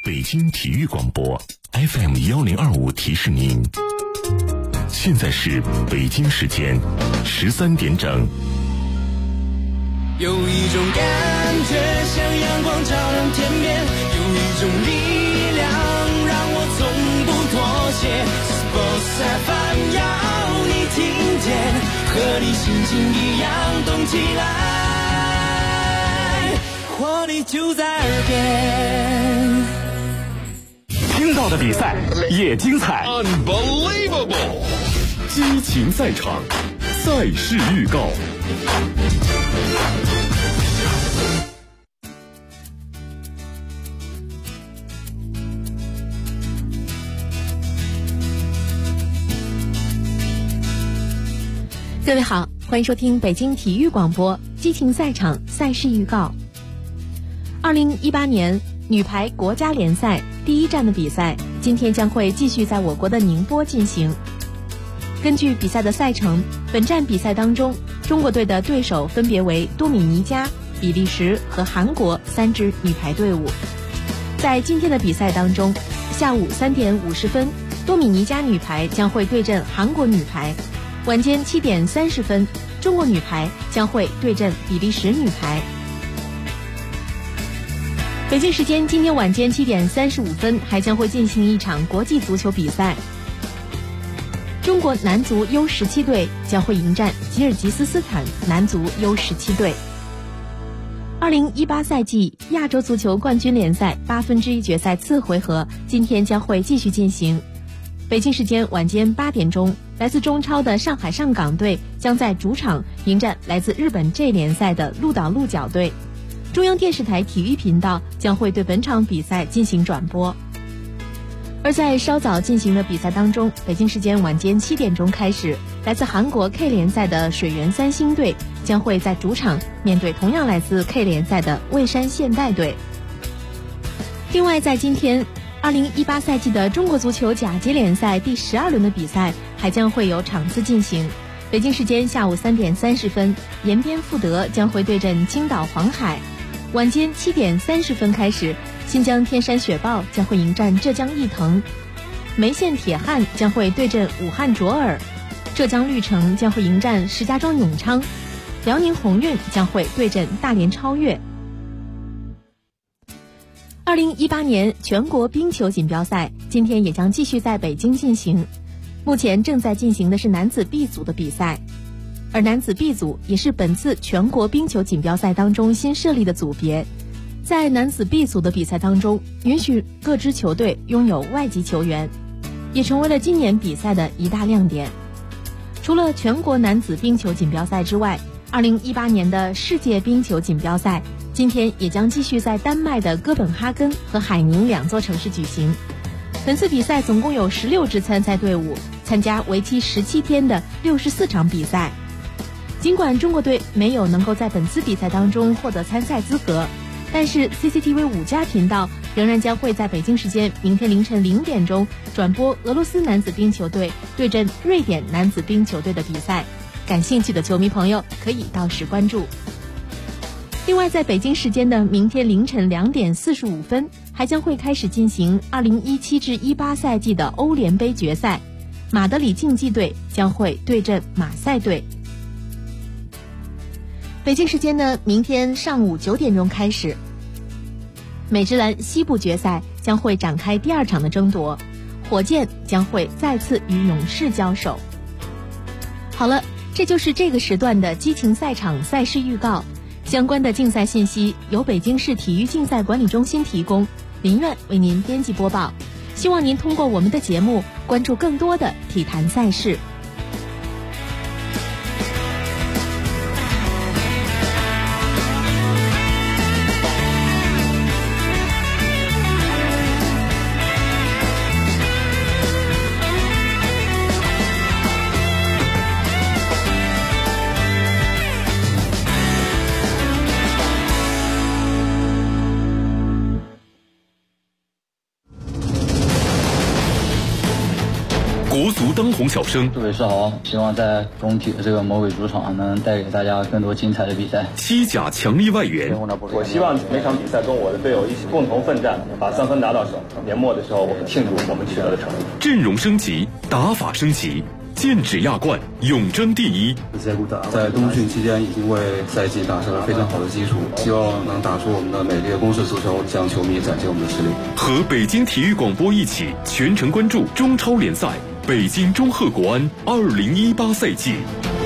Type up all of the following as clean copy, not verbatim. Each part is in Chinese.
北京体育广播 FM1025提示您，现在是北京时间13点整。 有一种感觉像阳光照亮天边，有一种力量让我从不妥协。Sports FM 要你听见，和你心情一样动起来，活力就在耳边。 听到的比赛也精彩 ，Unbelievable！ 激情赛场，赛事预告。 各位好，欢迎收听北京体育广播激情赛场赛事预告。2018年女排国家联赛第一站的比赛，今天将会继续在我国的宁波进行。根据比赛的赛程，本站比赛当中，中国队的对手分别为多米尼加、比利时和韩国3支女排队伍。在今天的比赛当中，下午3点50分，多米尼加女排将会对阵韩国女排；晚间7点30分，中国女排将会对阵比利时女排。北京时间今天晚间7点35分，还将会进行一场国际足球比赛。中国男足 U17 队将会迎战吉尔吉斯斯坦男足 U17 队。2018赛季亚洲足球冠军联赛1/8决赛次回合今天将会继续进行。北京时间晚间8点钟，来自中超的上海上港队将在主场迎战来自日本 J 联赛的鹿岛鹿角队。中央电视台体育频道将会对本场比赛进行转播。而在稍早进行的比赛当中，北京时间晚间7点钟开始，来自韩国 K 联赛的水原三星队将会在主场面对同样来自 K 联赛的蔚山现代队。另外，在今天2018赛季的中国足球甲级联赛第12轮的比赛还将会有场次进行。北京时间下午3点30分，延边富德将会对阵青岛黄海。晚间7点30分开始，新疆天山雪豹将会迎战浙江毅腾，梅县铁汉将会对阵武汉卓尔，浙江绿城将会迎战石家庄永昌，辽宁宏运将会对阵大连超越。2018年全国冰球锦标赛今天也将继续在北京进行，目前正在进行的是男子 B 组的比赛。而男子 B 组也是本次全国冰球锦标赛当中新设立的组别，在男子 B 组的比赛当中，允许各支球队拥有外籍球员，也成为了今年比赛的一大亮点。除了全国男子冰球锦标赛之外，2018年的世界冰球锦标赛今天也将继续在丹麦的哥本哈根和海宁2座城市举行。本次比赛总共有16支参赛队伍参加为期17天的64场比赛。尽管中国队没有能够在本次比赛当中获得参赛资格，但是 CCTV 5+频道仍然将会在北京时间明天凌晨0点钟转播俄罗斯男子冰球队对阵瑞典男子冰球队的比赛，感兴趣的球迷朋友可以到时关注。另外，在北京时间的明天凌晨2点45分，还将会开始进行2017至18赛季的欧联杯决赛，马德里竞技队将会对阵马赛队。北京时间呢，明天上午9点钟开始，美职篮西部决赛将会展开第2场的争夺，火箭将会再次与勇士交手。好了，这就是这个时段的激情赛场赛事预告。相关的竞赛信息由北京市体育竞赛管理中心提供，林苑为您编辑播报。希望您通过我们的节目关注更多的体坛赛事。 足当红小生。 祝伟世豪，希望在中体的这个魔鬼主场能带给大家更多精彩的比赛。 西甲强力外援， 我希望每场比赛跟我的队友一起共同奋战，把3分拿到手。年末的时候，我们庆祝我们取得的成绩。 阵容升级，打法升级，剑指亚冠，永争第一。 在冬训期间已经为赛季打下了非常好的基础，希望能打出我们的美丽的攻势足球，向球迷展现我们的实力。 和北京体育广播一起全程关注中超联赛北京中赫国安2018赛季。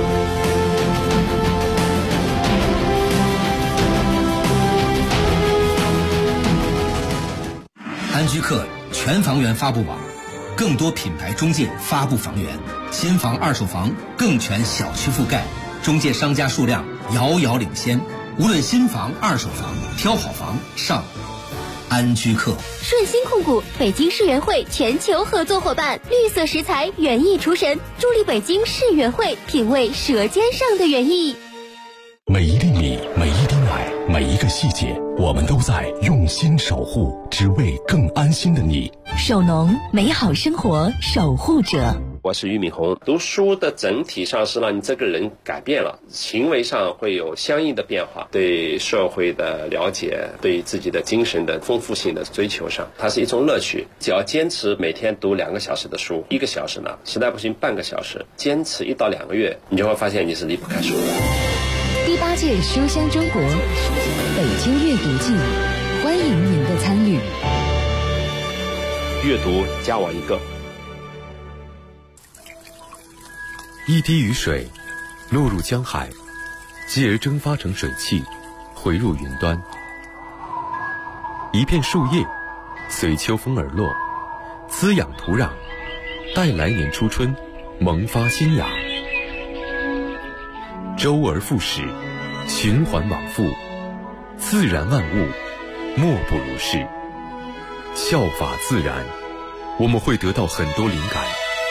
安居客全房源发布网，更多品牌中介发布房源，新房二手房更全小区覆盖，中介商家数量遥遥领先。无论新房二手房，挑好房上安居客。 顺鑫控股，北京世园会全球合作伙伴，绿色食材园艺厨神，助力北京世园会品味舌尖上的园艺。 每一粒米，每一滴奶，每一个细节，我们都在用心守护，只为更安心的你。 守农，美好生活守护者。 我是俞敏洪。读书的整体上是让你这个人改变了，行为上会有相应的变化，对社会的了解，对自己的精神的丰富性的追求上，它是一种乐趣。只要坚持每天读2个小时的书，1个小时呢，实在不行半个小时，坚持1到2个月，你就会发现你是离不开书的。 第8届书香中国北京阅读季，欢迎您的参与。 阅读加我一个。 一滴雨水落入江海，继而蒸发成水汽，回入云端。一片树叶随秋风而落，滋养土壤，待来年初春萌发新芽。周而复始，循环往复，自然万物莫不如是。效法自然，我们会得到很多灵感。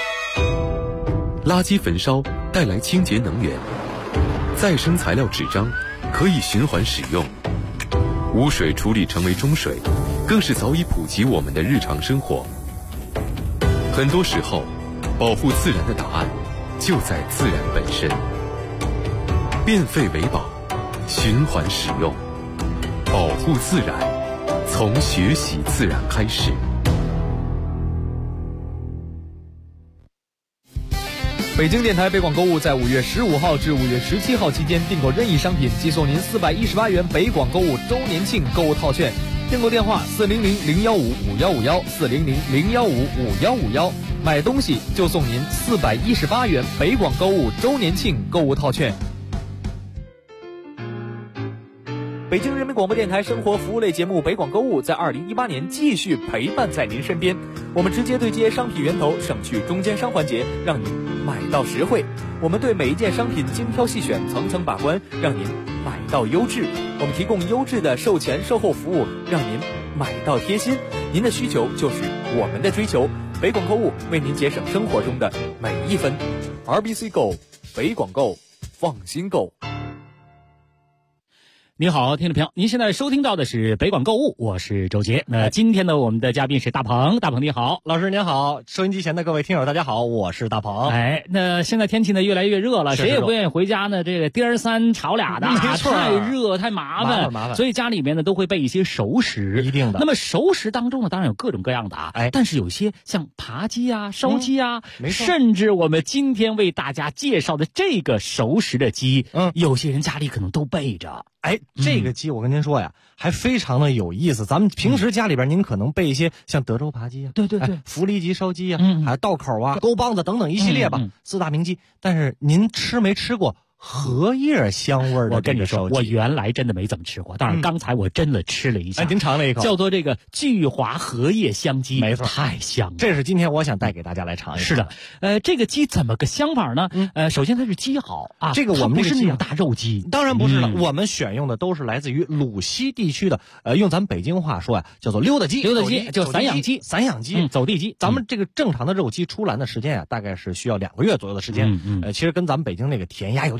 垃圾焚烧带来清洁能源，再生材料纸张可以循环使用，污水处理成为中水，更是早已普及我们的日常生活。很多时候，保护自然的答案就在自然本身。变废为宝，循环使用，保护自然，从学习自然开始。 北京电台北广购物在5月15号至5月17号期间订购任意商品，即送您418元北广购物周年庆购物套券。订购电话400-015-5151，400-015-5151，买东西就送您418元北广购物周年庆购物套券。北京人民广播电台生活服务类节目北广购物在2018年继续陪伴在您身边，我们直接对接商品源头，省去中间商环节，让您买到实惠。我们对每一件商品精挑细选，层层把关，让您买到优质。我们提供优质的售前售后服务，让您买到贴心。您的需求就是我们的追求，北广购物为您节省生活中的每一分。RBC Go， 北广购，放心购。 你好，听众朋友，您现在收听到的是北广购物，我是周杰。那今天呢，我们的嘉宾是大鹏，大鹏你好。 老师您好，收音机前的各位听友大家好，我是大鹏。 哎，那现在天气呢越来越热了，谁也不愿意回家呢，这个颠3吵俩的， 没错， 太热太麻烦，所以家里面呢都会备一些熟食， 一定的。 那么熟食当中呢，当然有各种各样的啊，但是有些像扒鸡啊、烧鸡啊，甚至我们今天为大家介绍的这个熟食的鸡，有些人家里可能都备着。 哎，这个鸡我跟您说呀，还非常的有意思。咱们平时家里边您可能备一些像德州扒鸡啊， 对， 福利鸡烧鸡啊，还有道口啊、沟帮子等等一系列吧，4大名鸡。但是您吃没吃过荷叶香味的这个烧鸡？ 我原来真的没怎么吃过，但是刚才我真的吃了一下， 您尝了一口， 叫做这个聚华荷叶香鸡， 没错， 太香了。 这是今天我想带给大家来尝一尝。 是的，这个鸡怎么个香法呢？首先它是鸡好啊， 这个我们不是那种大肉鸡， 当然不是了，我们选用的都是来自于鲁西地区的，用咱们北京话说呀，叫做溜达鸡， 就散养鸡，走地鸡。 咱们这个正常的肉鸡出栏的时间啊，大概是需要2个月左右的时间。其实跟咱们北京那个填鸭有点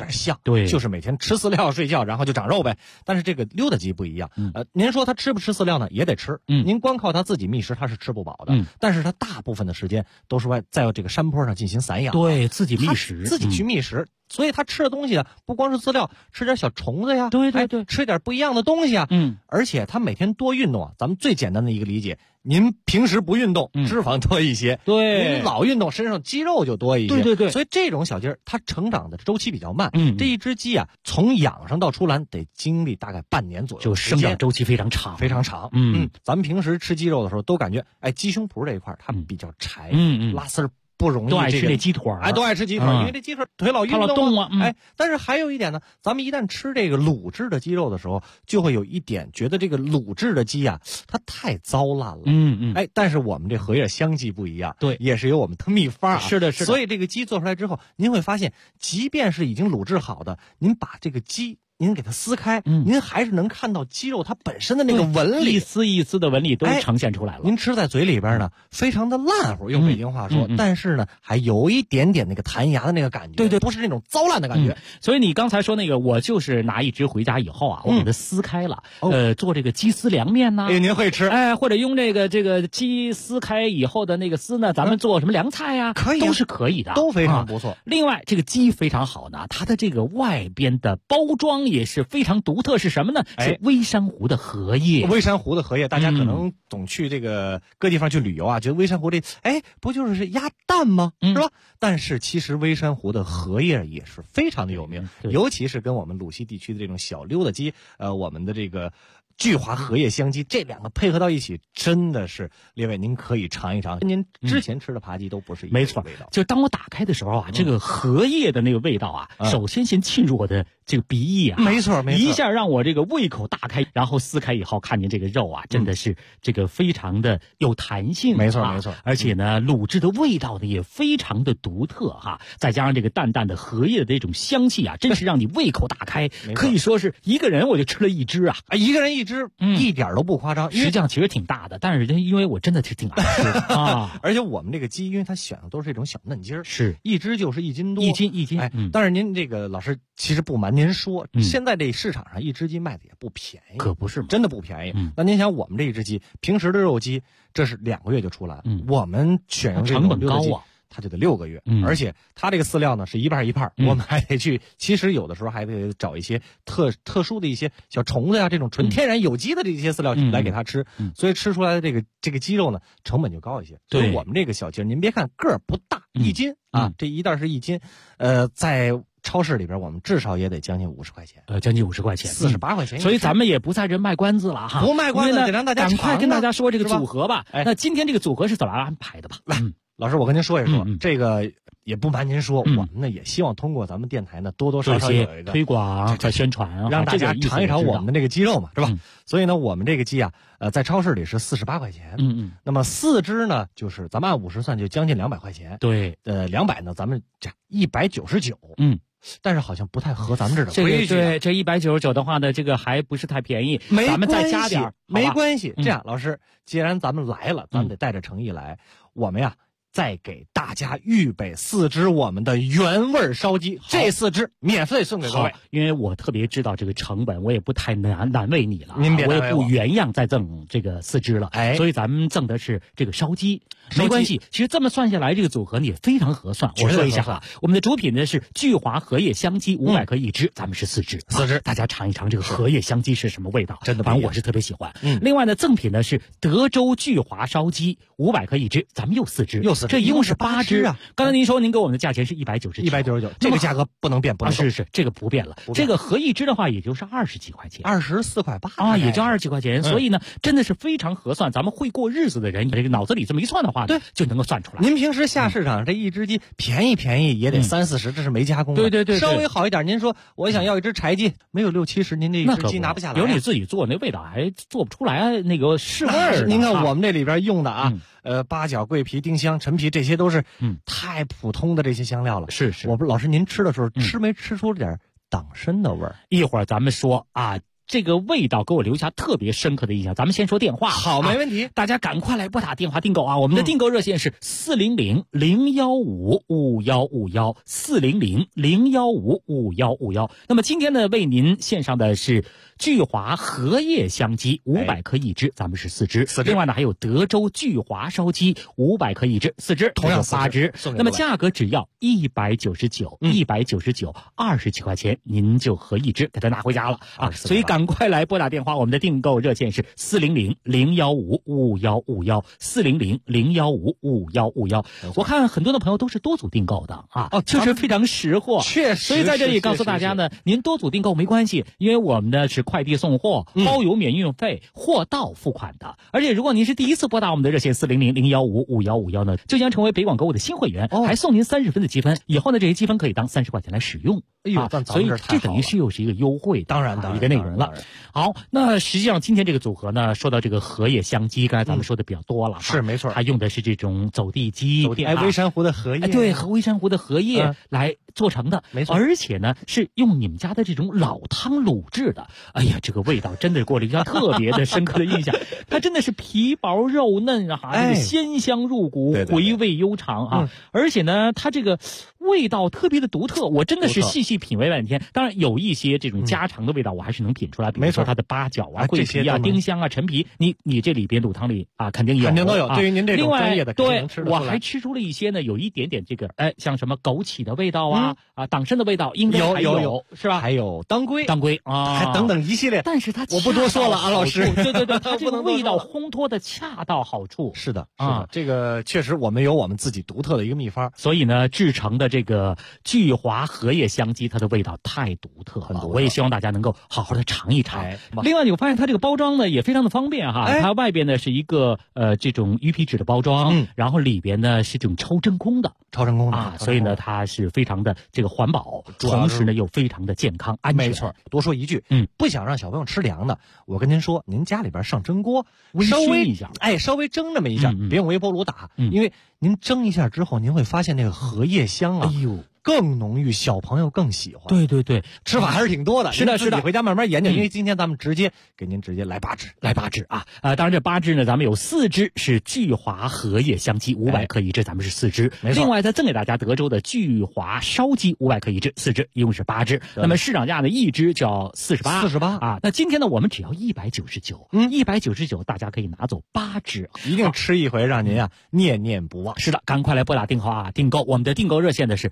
点像， 对， 就是每天吃饲料睡觉，然后就长肉呗。但是这个溜达鸡不一样，您说它吃不吃饲料呢？也得吃，您光靠它自己觅食它是吃不饱的，但是它大部分的时间都是在这个山坡上进行散养， 对，自己觅食， 自己去觅食。所以他吃的东西啊，不光是饲料，吃点小虫子呀， 对， 吃点不一样的东西啊，而且他每天多运动啊。咱们最简单的一个理解，您平时不运动，脂肪多一些， 对， 您老运动，身上肌肉就多一些， 对。 所以这种小鸡儿，它成长的周期比较慢，这一只鸡啊，从养上到出栏得经历大概半年左右， 就生长周期非常长， 非常长。咱们平时吃鸡肉的时候，都感觉鸡胸脯这一块它比较柴，拉丝儿。不容易， 都爱吃这鸡腿都爱吃鸡腿因为这鸡腿腿老运动啊。但是还有一点呢，咱们一旦吃这个卤制的鸡肉的时候，就会有一点觉得这个卤制的鸡啊，它太糟烂了。但是我们这荷叶香鸡不一样， 对， 也是有我们的秘方啊。 是的。 所以这个鸡做出来之后，您会发现，即便是已经卤制好的，您把这个鸡。您给它撕开，您还是能看到鸡肉它本身的那个纹理， 一丝一丝的纹理都呈现出来了。 您吃在嘴里边呢，非常的烂乎，用北京话说，但是呢，还有一点点那个弹牙的那个感觉， 对， 不是那种糟烂的感觉。 所以你刚才说那个，我就是拿一只回家以后啊，我给它撕开了，做这个鸡丝凉面呐， 您会吃， 或者用这个鸡撕开以后的那个丝呢，咱们做什么凉菜呀， 可以， 都是可以的， 都非常不错。 另外，这个鸡非常好呢，它的这个外边的包装也是非常独特，是什么呢？是微珊瑚的荷叶。 微珊瑚的荷叶，大家可能总去这个各地方去旅游啊，觉得微珊瑚这，不就是鸭蛋吗？是吧？但是其实微珊瑚的荷叶也是非常的有名，尤其是跟我们鲁西地区的这种小溜达鸡，我们的这个。聚华荷叶香鸡这两个配合到一起，真的是列位您可以尝一尝，跟您之前吃的扒鸡都不是一个味道。 没错，就当我打开的时候啊，这个荷叶的那个味道啊，首先进入我的这个鼻翼啊， 没错， 一下让我这个胃口大开，然后撕开以后看见这个肉啊，真的是这个非常的有弹性， 没错， 而且呢，卤制的味道呢也非常的独特哈，再加上这个淡淡的荷叶的这种香气啊，真是让你胃口大开，可以说是一个人我就吃了一只啊， 一个人一只。一点都不夸张， 实际上其实挺大的，但是因为我真的是挺爱吃的啊。 而且我们这个鸡，因为它选的都是这种小嫩鸡儿， 是一只就是1斤多 ，1斤。 但是您这个老师其实不瞒您说，现在这市场上一只鸡卖的也不便宜， 可不是吗？ 真的不便宜。那您想，我们这一只鸡，平时的肉鸡，这是2个月就出来了，我们选用这种成本高啊。 它就得6个月，而且它这个饲料呢是一半一半，我们还得去，其实有的时候还得找一些特殊的一些小虫子呀，这种纯天然有机的这些饲料来给它吃，所以吃出来的这个鸡肉呢成本就高一些。所以我们这个小鸡，您别看个儿不大，1斤啊，这一袋是1斤，在超市里边我们至少也得将近50块钱， 将近50块钱 ，48块钱。 所以咱们也不在这卖关子了哈， 不卖关子，得让大家赶快跟大家说这个组合吧。那今天这个组合是怎么安排的吧？ 来。老师，我跟您说一说，这个也不瞒您说，我们呢也希望通过咱们电台呢多多少少有一个推广、宣传啊， 让大家尝一尝我们的这个鸡肉嘛，是吧？所以呢，我们这个鸡啊，在超市里是48块钱，那么4只呢，就是咱们按50算就将近200块钱， 对 ，200呢，咱们这199，但是好像不太合咱们这儿的规矩。对，这199的话呢，这个还不是太便宜，咱们再加点， 没关系。这样，老师，既然咱们来了，咱们得带着诚意来，我们呀。再给大家预备4只我们的原味烧鸡，这4只免费送给各位。 因为我特别知道这个成本，我也不太难为你了， 您别我也不原样再赠这个4只了，所以咱们赠的是这个烧鸡，没关系。其实这么算下来，这个组合也非常合算。我说一下啊，我们的主品呢是聚华荷叶香鸡500克1只，咱们是4只，4只，大家尝一尝这个荷叶香鸡是什么味道， 真的， 反正我是特别喜欢。另外呢，赠品呢是德州聚华烧鸡500克1只，咱们又4只，这一共是8只啊！刚才您说您给我们的价钱是199， 这个价格不能变，不能动。 是这个不变了。这个合1只的话，也就是20几块钱 ，24块8 啊，也就20几块钱。所以呢，真的是非常合算。咱们会过日子的人，这个脑子里这么一算的话， 对， 就能够算出来。 您平时下市场这一只鸡便宜也得30-40，这是没加工的。 对， 稍微好一点，您说我想要一只柴鸡，没有60-70，您这一只鸡拿不下来。 有你自己做，那味道还做不出来那个是味儿。 您看我们这里边用的啊。八角、桂皮、丁香、陈皮，这些都是太普通的这些香料了。 是， 我不老师您吃的时候吃没吃出点党参的味儿？ 一会儿咱们说啊， 这个味道给我留下特别深刻的印象。咱们先说电话， 好，没问题， 大家赶快来拨打电话订购啊！我们的订购热线是400-015-5151，400-015-5151。那么今天呢，为您献上的是聚华荷叶香鸡500克1只，咱们是4只。另外呢，还有德州聚华烧鸡500克1只，4只， 同样 8只。那么价格只要199，199，29块钱，您就合1只给它拿回家了啊！所以赶快来拨打电话，我们的订购热线是400-015-5151，400-015-5151。我看很多的朋友都是多组订购的啊，确实非常识货， 确实。 所以在这里告诉大家呢，您多组订购没关系，因为我们呢是快递送货，包邮免运费，货到付款的。而且如果您是第一次拨打我们的热线400-015-5151呢，就将成为北广购物的新会员，还送您30分的积分，以后呢这些积分可以当30块钱来使用。 哎呦， 所以这等于是又是一个优惠， 当然一个内容了。好，那实际上今天这个组合呢，说到这个荷叶香鸡，刚才咱们说的比较多了， 是没错， 它用的是这种走地鸡， 微山湖的荷叶， 对，和微山湖的荷叶来做成的， 没错， 而且呢是用你们家的这种老汤卤制的。哎呀，这个味道真的给我留下特别的深刻的印象。它真的是皮薄肉嫩啊，这个鲜香入骨，回味悠长啊。而且呢，它这个味道特别的独特，我真的是细细品味半天。当然有一些这种家常的味道，我还是能品出来，比如说它的八角啊、桂皮啊、丁香啊、陈皮，你这里边卤汤里啊肯定有， 都有。对于您这种专业的， 对，我还吃出了一些呢，有一点点这个像什么枸杞的味道啊，党参的味道，应该还有是吧？ 还有当归啊， 还等等一系列。 但是它我不多说了啊，老师。 对，它这个味道烘托的恰到好处。 是的啊，这个确实我们有我们自己独特的一个秘方， 所以呢，制成的这个聚华荷叶香鸡，它的味道太独特了。我也希望大家能够好好的尝一尝。另外，我发现它这个包装呢也非常的方便哈，它外边呢是一个这种鱼皮纸的包装，然后里边呢是这种超真空的啊，所以呢它是非常的这个环保，同时呢又非常的健康安全。 没错，多说一句，不想让小朋友吃凉的，我跟您说，您家里边上蒸锅，稍微一下， 稍微蒸这么一下，别用微波炉打，因为您蒸一下之后，您会发现那个荷叶香啊，更浓郁，小朋友更喜欢。 对， 吃法还是挺多的。 是的， 你回家慢慢研究。因为今天咱们给您直接来8只啊。当然这8只呢，咱们有4只是聚华荷叶香鸡500克1只，咱们是4只。 没错。 另外再赠给大家德州的聚华烧鸡500克1只，4只，一共是8只。那么市场价呢，一只就要48啊。那今天呢，我们只要199，199大家可以拿走8只， 一定吃一回，让您念念不忘。 是的，赶快来拨打订号订购。我们的订购热线的是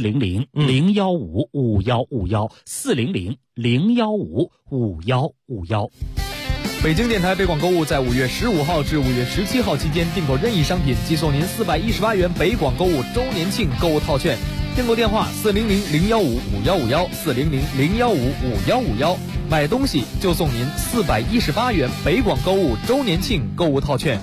400-015-5151，400-015-5151。 北京电台北广购物在5月15号至5月17号期间订购任意商品，即送您418元北广购物周年庆购物套券。订购电话400-015-5151，400-015-5151。买东西就送您418元北广购物周年庆购物套券。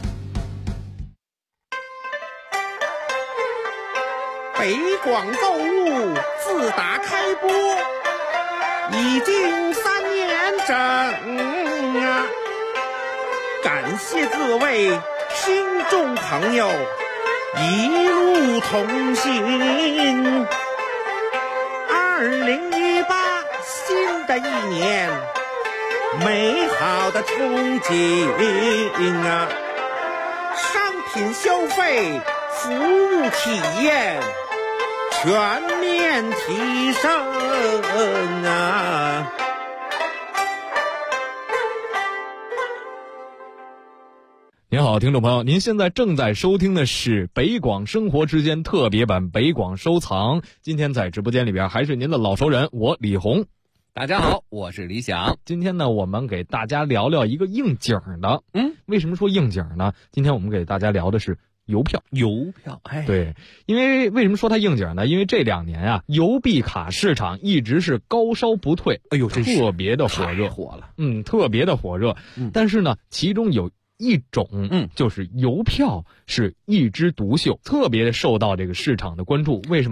北广购物自打开播已经3年整啊，感谢各位听众朋友一路同行。2018新的一年，美好的憧憬啊，商品消费，服务体验全面提升啊！ 您好，听众朋友，您现在正在收听的是北广生活之间特别版北广收藏。今天在直播间里边还是您的老熟人，我李红。 大家好，我是李想。 今天呢，我们给大家聊聊一个应景的。为什么说应景呢？今天我们给大家聊的是邮票，对，因为为什么说它应景呢？因为这2年啊，邮币卡市场一直是高烧不退，特别的火热，特别的火热。但是呢，其中有一种，就是邮票是一枝独秀，特别受到这个市场的关注。为什么？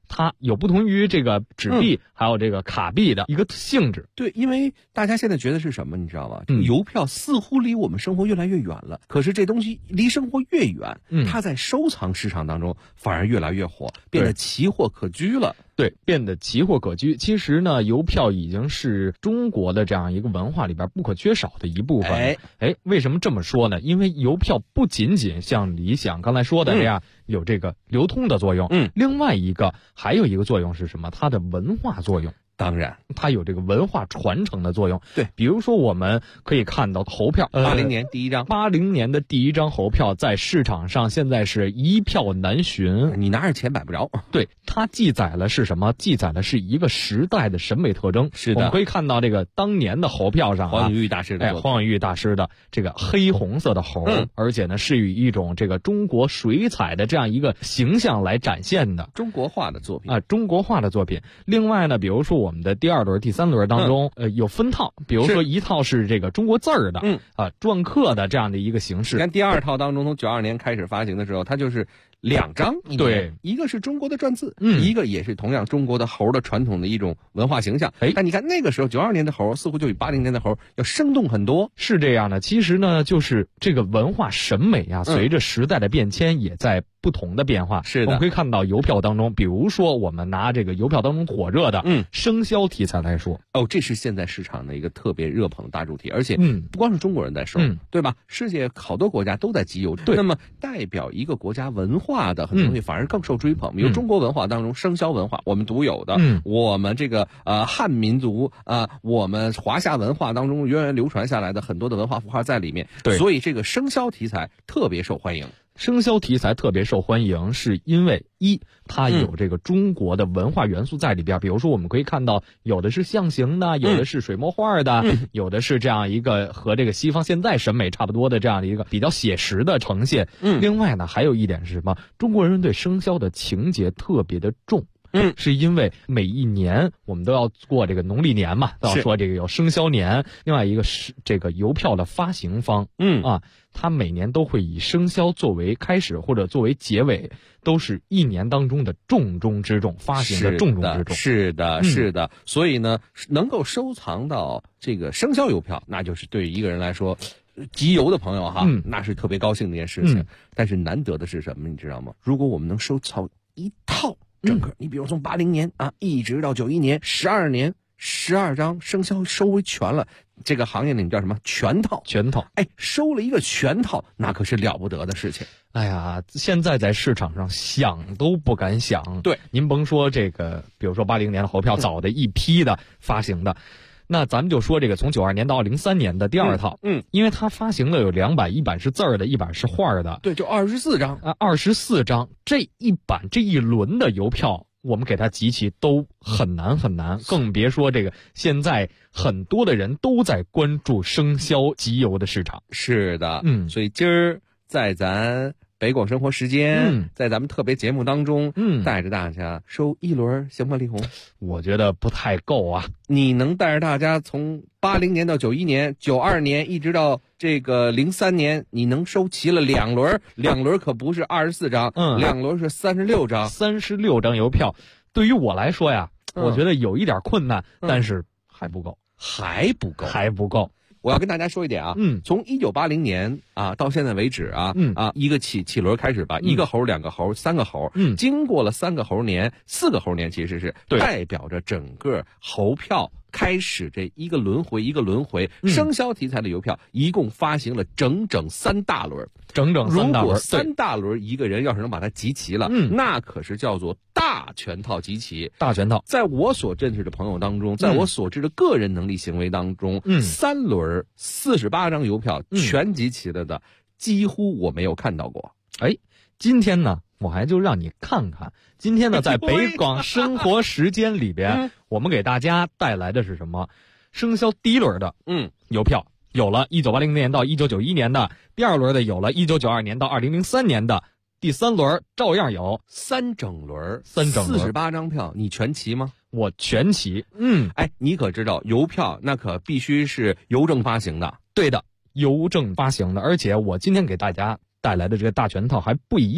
它有不同于这个纸币还有这个卡币的一个性质。 对，因为大家现在觉得是什么，你知道吗？这个邮票似乎离我们生活越来越远了，可是这东西离生活越远，它在收藏市场当中反而越来越火，变得奇货可居了。 对，变得奇货可居。其实呢，邮票已经是中国的这样一个文化里边不可缺少的一部分。为什么这么说呢？因为邮票不仅仅像理想刚才说的这样有这个流通的作用，另外一个还有一个作用是什么？它的文化作用。 当然， 它有这个文化传承的作用。 对， 比如说我们可以看到猴票 ，80年第一张 ，80年的第一张猴票在市场上现在是一票难寻， 你拿着钱买不着。 对，它记载了是什么？记载的是一个时代的审美特征。 是的， 我们可以看到这个当年的猴票上黄永玉大师的黄永玉大师的这个黑红色的猴，而且呢是以一种这个中国水彩的这样一个形象来展现的中国画的作品中国画的作品。另外呢，比如说我们的第2轮、第3轮当中，有分套，比如说一套是这个中国字儿的，篆刻的这样的一个形式。 你看第2套当中，从92年开始发行的时候，它就是2张， 对， 一个是中国的篆字，一个也是同样中国的猴的传统的一种文化形象。但你看那个时候92年的猴似乎就比80年的猴要生动很多。 是这样的，其实呢，就是这个文化审美啊，随着时代的变迁也在不同的变化。 是的， 我们可以看到邮票当中，比如说我们拿这个邮票当中火热的生肖题材来说， 这是现在市场的一个特别热捧的大主题，而且不光是中国人在收，对吧？世界好多国家都在集邮。 对， 那么代表一个国家文化的很多东西反而更受追捧。比如中国文化当中生肖文化，我们独有的，我们这个汉民族我们华夏文化当中源远流传下来的很多的文化符号在里面。 对， 所以这个生肖题材特别受欢迎。 生肖题材特别受欢迎，是因为它有这个中国的文化元素在里边。比如说我们可以看到有的是象形的，有的是水墨画的，有的是这样一个和这个西方现在审美差不多的这样的一个比较写实的呈现。另外呢，还有一点是什么？中国人对生肖的情节特别的重。是因为每一年我们都要过这个农历年嘛，都要说这个有生肖年。另外一个是这个邮票的发行方，它每年都会以生肖作为开始或者作为结尾，都是一年当中的重中之重，发行的重中之重。 是的，是的。所以呢，能够收藏到这个生肖邮票，那就是对于一个人来说，集邮的朋友哈，那是特别高兴的一件事情。但是难得的是什么，你知道吗？如果我们能收藏一套整个，你比如从80年一直到91年，12年，12张生肖收为全了。这个行业里叫什么？全套。收了一个全套，那可是了不得的事情。 哎呀，现在在市场上想都不敢想。 对， 您甭说这个，比如说80年的猴票，早的一批的发行的。那咱们就说这个从92年到03年的第2套，因为它发行的有2版，一版是字儿的，一版是画的。 对，就24张 24张，这一版这一轮的邮票，我们给它集齐都很难很难，更别说这个现在很多的人都在关注生肖集邮的市场。 是的，所以今儿在咱北广生活时间，在咱们特别节目当中，带着大家收一轮行吗？李红， 我觉得不太够啊。 你能带着大家从80年到91年、92年一直到这个03年，你能收齐了2轮，2轮可不是24张，2轮是36张 ，36张邮票。对于我来说呀，我觉得有一点困难，但是还不够。我要跟大家说一点啊，从1980年到现在为止一个起轮开始吧，一个猴、2个猴、3个猴，经过了3个猴年、4个猴年，其实是代表着整个猴票开始这一个轮回，生肖题材的邮票一共发行了整整3大轮，如果3大轮一个人要是能把它集齐了，那可是叫做大全套集齐。在我所认识的朋友当中，在我所知的个人能力行为当中，3轮48张邮票全集齐了的，几乎我没有看到过。今天呢，我还就让你看看。今天呢，在北广生活时间里边，我们给大家带来的是什么？生肖第一轮的邮票有了1980年到1991年的，第2轮的有了1992年到2003年的，第3轮照样有 3整轮48张票，你全齐吗？ 我全齐。 你可知道邮票那可必须是邮政发行的。 对的，邮政发行的。而且我今天给大家带来的这个大全套还不一样。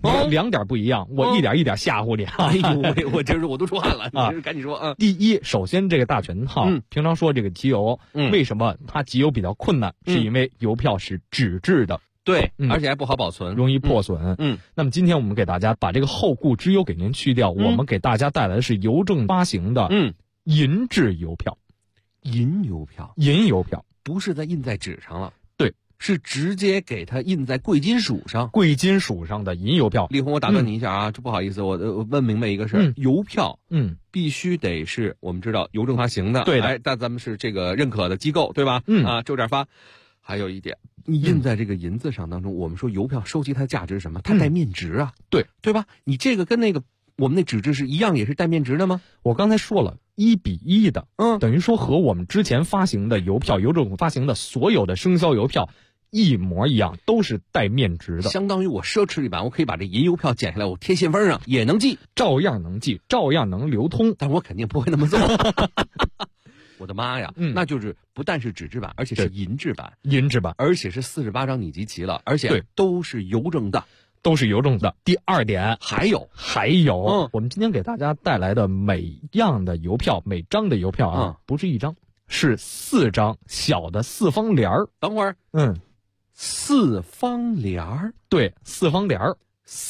2点不一样，我一点一点吓唬你。 哎呦，我这是我都出汗了啊！赶紧说啊。 第一，首先这个大全套，平常说这个集邮，为什么它集邮比较困难？是因为邮票是纸质的。 对，而且还不好保存， 容易破损。那么今天我们给大家把这个后顾之忧给您去掉，我们给大家带来的是邮政发行的银质邮票。 银邮票， 银邮票不是在印在纸上了， 对， 是直接给它印在贵金属上。 贵金属上的银邮票。 李红，我打断你一下啊，这不好意思，我问明白一个事儿，邮票，必须得是我们知道邮政发行的， 对的， 但咱们是这个认可的机构，对吧？就这样发。还有一点，你印在这个银子上当中，我们说邮票收集它的价值是什么？它带面值啊，对吧？你这个跟那个我们那纸质是一样，也是带面值的吗？ 我刚才说了，1比1的，等于说和我们之前发行的邮票，邮政发行的所有的生肖邮票一模一样，都是带面值的。 相当于我奢侈一版，我可以把这银邮票剪下来，我贴信封上也能寄， 照样能寄，照样能流通， 但我肯定不会那么做。我的妈呀，那就是不但是纸质版，而且是银质版，而且是48张你集齐了，而且都是邮政的。 都是邮政的。第二点， 还有， 我们今天给大家带来的每样的邮票，每张的邮票啊，不是1张，是4张小的4方联儿。 等会儿，4方联儿， 对，4方联儿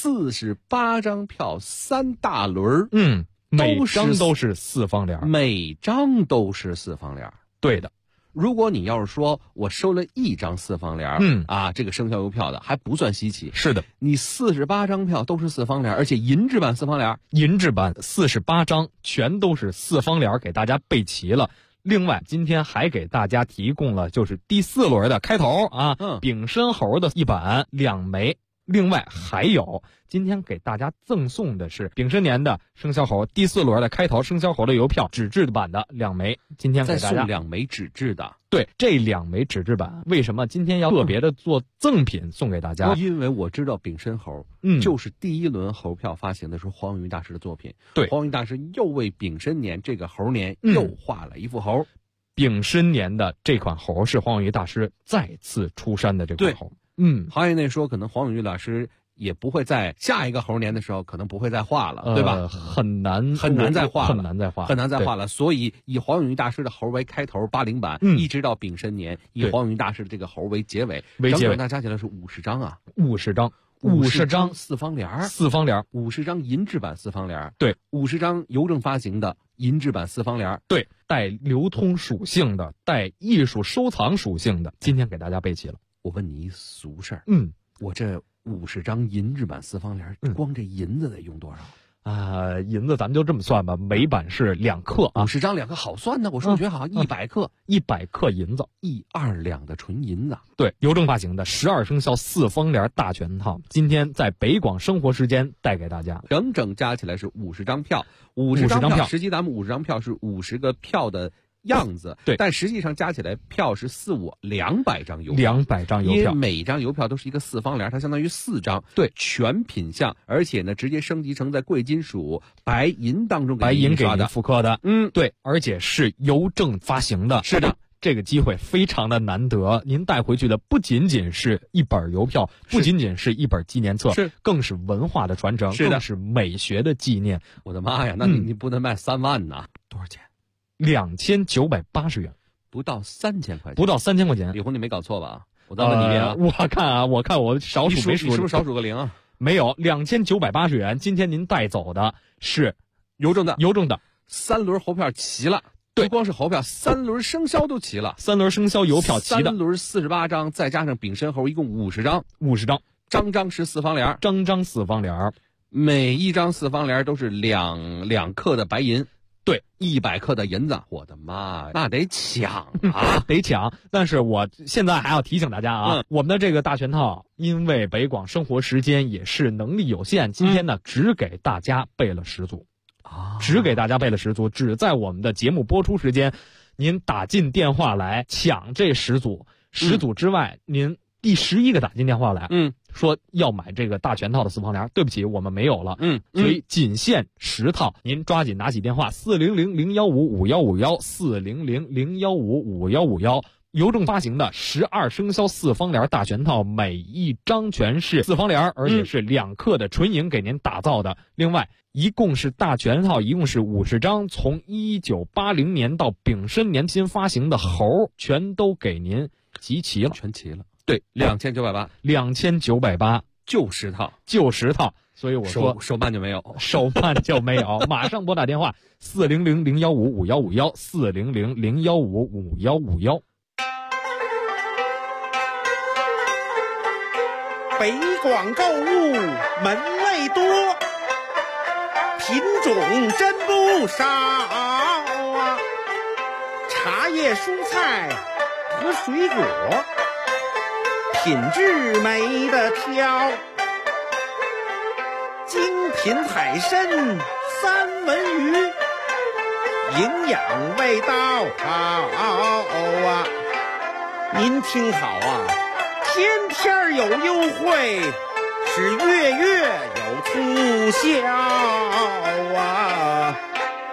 ，48张票3大轮， 每张都是4方联， 每张都是4方联， 对的。 如果你要是说我收了1张4方联，这个生肖邮票的还不算稀奇。 是的， 你48张票都是4方联，而且银质版4方联， 银质版48张全都是4方联，给大家备齐了。另外，今天还给大家提供了就是第4轮的开头啊，丙申猴的1版2枚。另外还有，今天给大家赠送的是丙申年的生肖猴第4轮的开头生肖猴的邮票，纸质版的2枚。今天给大家再送2枚纸质的。 对，这2枚纸质版为什么今天要特别的做赠品送给大家？ 因为我知道丙申猴，就是第1轮猴票发行的时候黄永玉大师的作品。 对， 黄永玉大师又为丙申年这个猴年又画了一副猴。 丙申年的这款猴是黄永玉大师再次出山的这款猴。 行业内说，可能黄永玉老师也不会在下一个猴年的时候，可能不会再画了，对吧？ 很难再画了。 所以以黄永玉大师的猴为开头80版，一直到丙申年，以黄永玉大师的这个猴为结尾，整整加起来是50张啊 ，50张 4方联 ，50 张银质版4方联， 对 ，50张邮政发行的银质版4方联， 对，带流通属性的，带艺术收藏属性的，今天给大家备齐了。 我问你一俗事儿，我这50张银质版4方联，光这银子得用多少？ 银子咱们就这么算吧，每版是2克啊 ，50张2克好算呢。我数学好，100克 ，100克银子 ，1-2两的纯银子。 对，邮政发行的12生肖4方联大全套，今天在北广生活时间带给大家， 整整加起来是50张票，50张票，实际咱们50张票是50个票的样子， 对， 但实际上加起来票是200张邮票 ，200张邮票， 因为每张邮票都是一个4方联，它相当于4张， 对， 全品项，而且呢，直接升级成在贵金属白银当中白银给您复刻的，对，而且是邮政发行的， 是的。 这个机会非常的难得，您带回去的不仅仅是一本邮票，不仅仅是一本纪念册，更是文化的传承，更是美学的纪念。 我的妈呀，那你不能卖3万呐？多少钱 ？2980元， 不到3000块钱， 不到3000块钱。 李红，你没搞错吧？我再问你一遍啊！ 我看我少数没数， 你是不是少数个0啊？ 没有，2980元。今天您带走的是邮政的 3 轮猴票齐了。 对， 不光是猴票，3轮生肖都齐了 ，3轮生肖邮票齐的 ，3轮48张，再加上丙申猴，一共50张 ，50张， 张是4方联， 张4方联， 每一张4方联都是2克的白银， 对 ，100克的银子，我的妈呀，那得抢啊， 得抢！但是我现在还要提醒大家啊，我们的这个大全套，因为北广生活时间也是能力有限，今天呢只给大家备了10组。只给大家备了10组，只在我们的节目播出时间，您打进电话来抢这10组，10组之外，您第11个打进电话来，说要买这个大全套的4方联，对不起，我们没有了，所以仅限10套，您抓紧拿起电话，400-015-5151，400-015-5151， 邮政发行的12生肖4方联大全套，每一张全是4方联，而且是2克的纯银给您打造的。另外一共是大全套，一共是50张，从1980年到丙申年间发行的猴全都给您集齐了， 全齐了。 对 ，2980，就10套， 所以我说手办就没有， 马上拨打电话400-015-5151，400-015-5151。 北广购物门类多，品种真不少啊！茶叶、蔬菜和水果，品质没得挑。精品海参、三文鱼，营养味道好啊！您听好啊，天天有优惠，是月月有促销啊！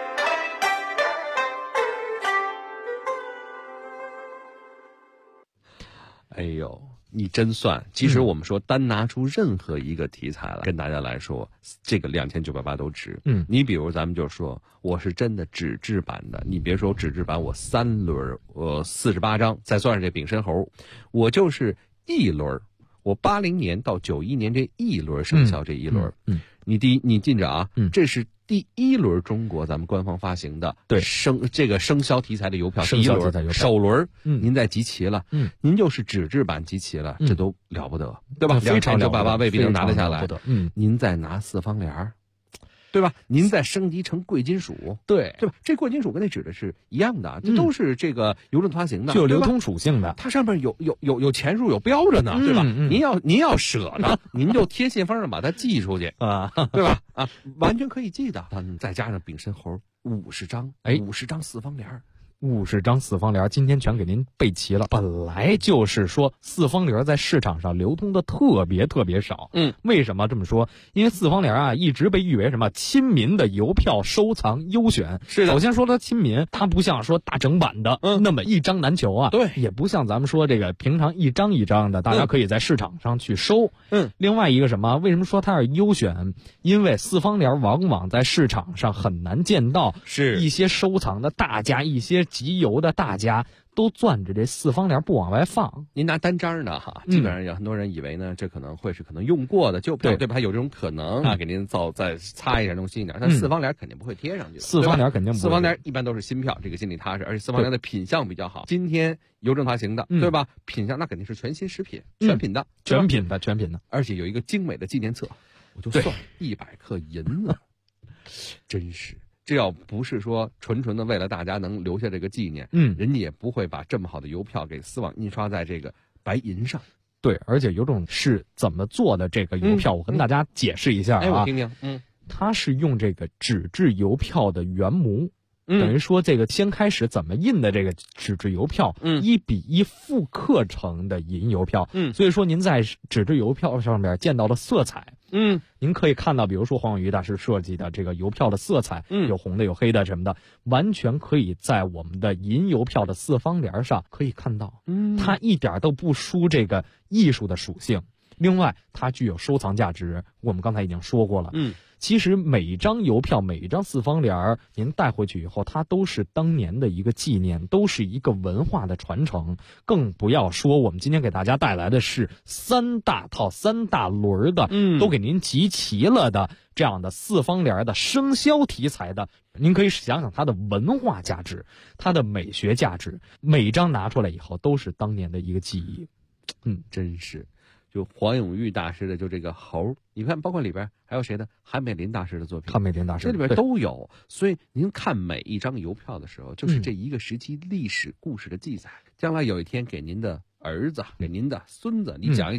哎呦，你真算！其实我们说单拿出任何一个题材来跟大家来说，这个2980都值。你比如咱们就说我是真的纸质版的，你别说纸质版，我3轮，48张，再算上这丙申猴，我就是1轮。我80年到91年这1轮生肖这1轮，你记着啊，这是第1轮中国咱们官方发行的这个生肖题材的邮票，第1轮首轮，您再集齐了，您就是纸质版集齐了，这都了不得，对吧？ 非常了不得， 未必能拿得下来。您再拿4方联，对吧？您再升级成贵金属， 对吧？这贵金属跟那纸的是一样的，这都是这个邮政发行的， 具有流通属性的。 它上面有钱数，有标着呢，对吧？您要舍得，您就贴信封上把它寄出去啊，对吧？啊，完全可以寄的。再加上丙申猴50张，50张4方联。 50张4方联，今天全给您备齐了。本来就是说4方联在市场上流通的特别少。为什么这么说？因为4方联啊，一直被誉为什么亲民的邮票收藏优选。 是的。 首先说它亲民，它不像说大整版的，那么一张难求啊。 对， 也不像咱们说这个平常一张一张的，大家可以在市场上去收。另外一个什么？为什么说它是优选？因为4方联往往在市场上很难见到， 是一些收藏的大家，一些集邮的大家都攥着这4方联不往外放。 您拿单张的哈，基本上有很多人以为呢，这可能会是用过的旧票，对吧？有这种可能啊，给您再擦一下，弄新一点。但4方联肯定不会贴上去 ，4方联肯定不会。 4方联一般都是新票，这个心里踏实，而且4方联的品相比较好。今天邮政发行的，对吧？品相那肯定是全新食品，全品的， 而且有一个精美的纪念册，我就算100克银呢，真是。这要不是说纯的为了大家能留下这个纪念，人家也不会把这么好的邮票给丝网印刷在这个白银上。 对，而且邮政是怎么做的这个邮票，我跟大家解释一下啊。 我听听。 它是用这个纸质邮票的原模。等于说这个先开始怎么印的这个纸质邮票，1:1复刻成的银邮票。所以说您在纸质邮票上面见到的色彩，您可以看到，比如说黄永瑜大师设计的这个邮票的色彩，有红的有黑的什么的，完全可以在我们的银邮票的4方联上可以看到，它一点都不输这个艺术的属性。另外它具有收藏价值，我们刚才已经说过了。其实每一张邮票，每一张4方联，您带回去以后，它都是当年的一个纪念，都是一个文化的传承。更不要说我们今天给大家带来的是3大套、3大轮的，都给您集齐了的这样的4方联的生肖题材的。您可以想想它的文化价值，它的美学价值，每一张拿出来以后都是当年的一个记忆。 真是。就黄永玉大师的就这个猴，你看包括里边还有谁的？韩美林大师的作品， 韩美林大师这里边都有。所以您看每一张邮票的时候，就是这一个时期历史故事的记载。将来有一天给您的儿子、给您的孙子，你讲一讲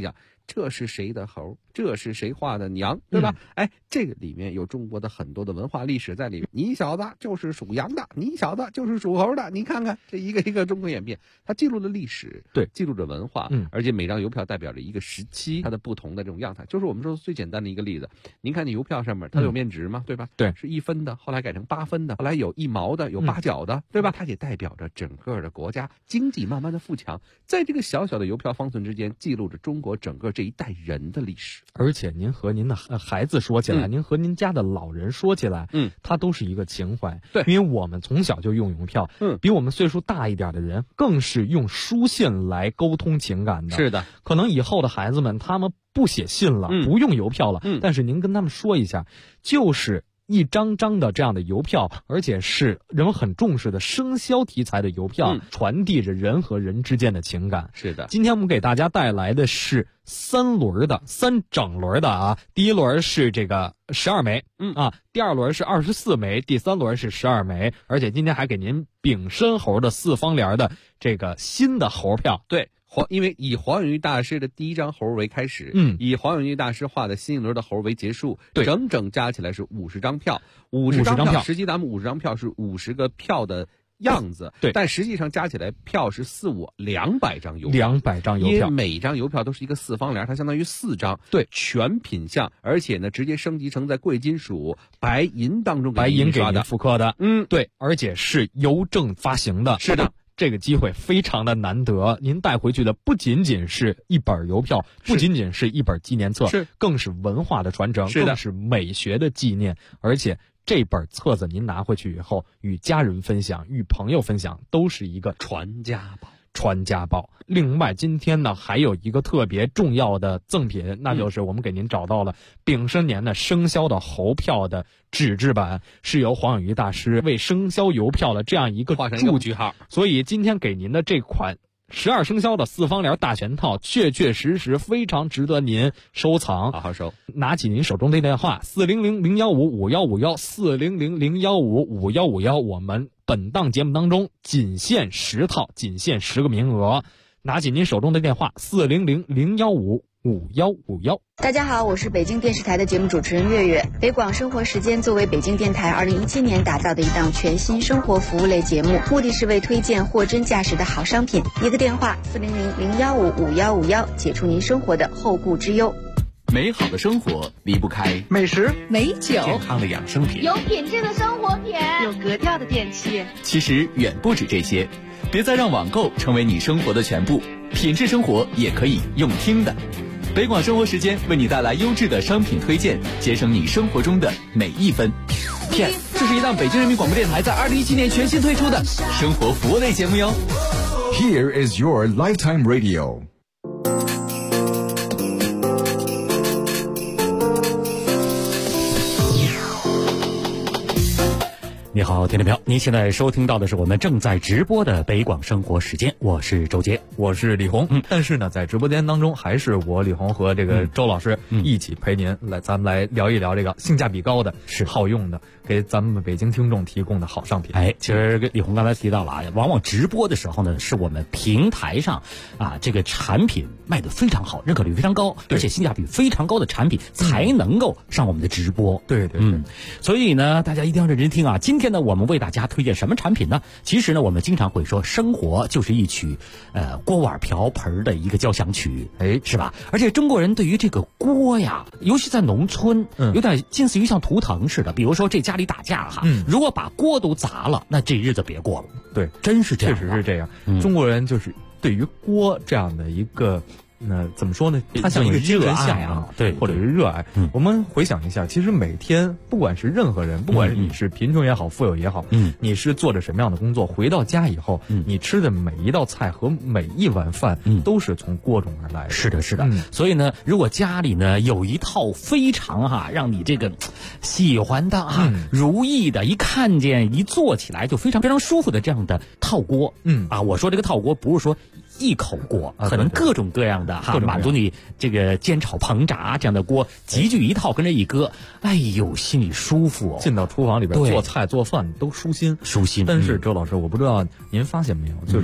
这是谁的猴，这是谁画的娘，对吧？哎，这个里面有中国的很多的文化历史在里面。你小子就是属羊的，你小子就是属猴的，你看看这一个一个中国演变，它记录了历史， 对， 记录着文化，而且每张邮票代表着一个时期它的不同的这种样态。就是我们说最简单的一个例子，您看那邮票上面它有面值吗？对吧？ 对， 是1分的，后来改成8分的，后来有1毛的，有8角的，对吧？它也代表着整个的国家经济慢慢的富强，在这个小小的邮票方寸之间，记录着中国整个这一代人的历史。 而且您和您的孩子说起来，您和您家的老人说起来，它都是一个情怀。 对， 因为我们从小就用邮票，比我们岁数大一点的人更是用书信来沟通情感的。 是的， 可能以后的孩子们他们不写信了，不用邮票了，但是您跟他们说一下，就是一张张的这样的邮票，而且是人们很重视的生肖题材的邮票，传递着人和人之间的情感。 是的， 今天我们给大家带来的是3整轮的啊，第一轮是这个12枚，第二轮是24枚，第三轮是12枚，而且今天还给您丙申猴的4方联的这个新的猴票。 对。因为以黄永玉大师的第一张猴为开始，以黄永玉大师画的新一轮的猴为结束，整整加起来是50张票，50张票，实际咱们50张票是50个票的样子， 对， 但实际上加起来票是200张邮票 ，200张邮票， 因为每张邮票都是一个4方联，它相当于4张， 对， 全品相，而且呢直接升级成在贵金属、白银当中白银给您复刻的，对，而且是邮政发行的， 是的。 这个机会非常的难得，您带回去的不仅仅是一本邮票，不仅仅是一本纪念册，更是文化的传承，更是美学的纪念。而且这本册子您拿回去以后，与家人分享，与朋友分享，都是一个传家宝。另外今天呢还有一个特别重要的赠品，那就是我们给您找到了丙申年的生肖的猴票的纸质版，是由黄永玉大师为生肖邮票的这样一个画上一个句号。 所以今天给您的这款12生肖的4方联大全套，确确实实非常值得您收藏， 好好收。 拿起您手中的电话400-015-5151 400-015-5151，我们本档节目当中仅限10套，仅限10个名额。拿起您手中的电话400-015-5151。 大家好，我是北京电视台的节目主持人月月。北广生活时间作为北京电台2017年打造的一档全新生活服务类节目，目的是为推荐货真价实的好商品。一个电话400-015-5151，解除您生活的后顾之忧。 美好的生活离不开美食、 美酒、 健康的养生品、 有品质的生活品、 有格调的电器。 其实远不止这些，别再让网购成为你生活的全部，品质生活也可以用听的。北广生活时间为你带来优质的商品推荐，节省你生活中的每一分。PS， 这是一档北京人民广播电台在2017年全新推出的生活服务类节目哟。 Here is your lifetime radio。 你好，听众朋友，您现在收听到的是我们正在直播的北广生活时间，我是周杰， 我是李红。但是呢，在直播间当中，还是我李红和这个周老师一起陪您来，咱们来聊一聊这个性价比高的、是好用的，给咱们北京听众提供的好商品。 哎，其实李红刚才提到了啊，往往直播的时候呢，是我们平台上啊这个产品卖得非常好，认可率非常高，而且性价比非常高的产品才能够上我们的直播。 对， 所以呢，大家一定要认真听啊。今天呢，我们为大家推荐什么产品呢？其实呢，我们经常会说，生活就是一曲锅碗瓢盆的一个交响曲，是吧？而且中国人对于这个锅呀，尤其在农村，有点近似于像图腾似的。比如说这家里打架哈，如果把锅都砸了，那这日子别过了。 对， 真是这样， 确实是这样。中国人就是对于锅这样的一个。那怎么说呢？它像一个精神向往， 对， 或者是热爱。我们回想一下，其实每天，不管是任何人，不管是你是贫穷也好，富有也好，你是做着什么样的工作，回到家以后，你吃的每一道菜和每一碗饭，都是从锅中而来的。 是的，是的。所以呢，如果家里呢有一套非常让你这个喜欢的如意的，一看见一做起来就非常非常舒服的这样的套锅，我说这个套锅不是说一口锅，可能各种各样的满足你这个煎炒烹炸这样的锅，集聚一套跟着一搁，哎呦，心里舒服。 进到厨房里边做菜做饭都舒心。 但是周老师，我不知道您发现没有，就是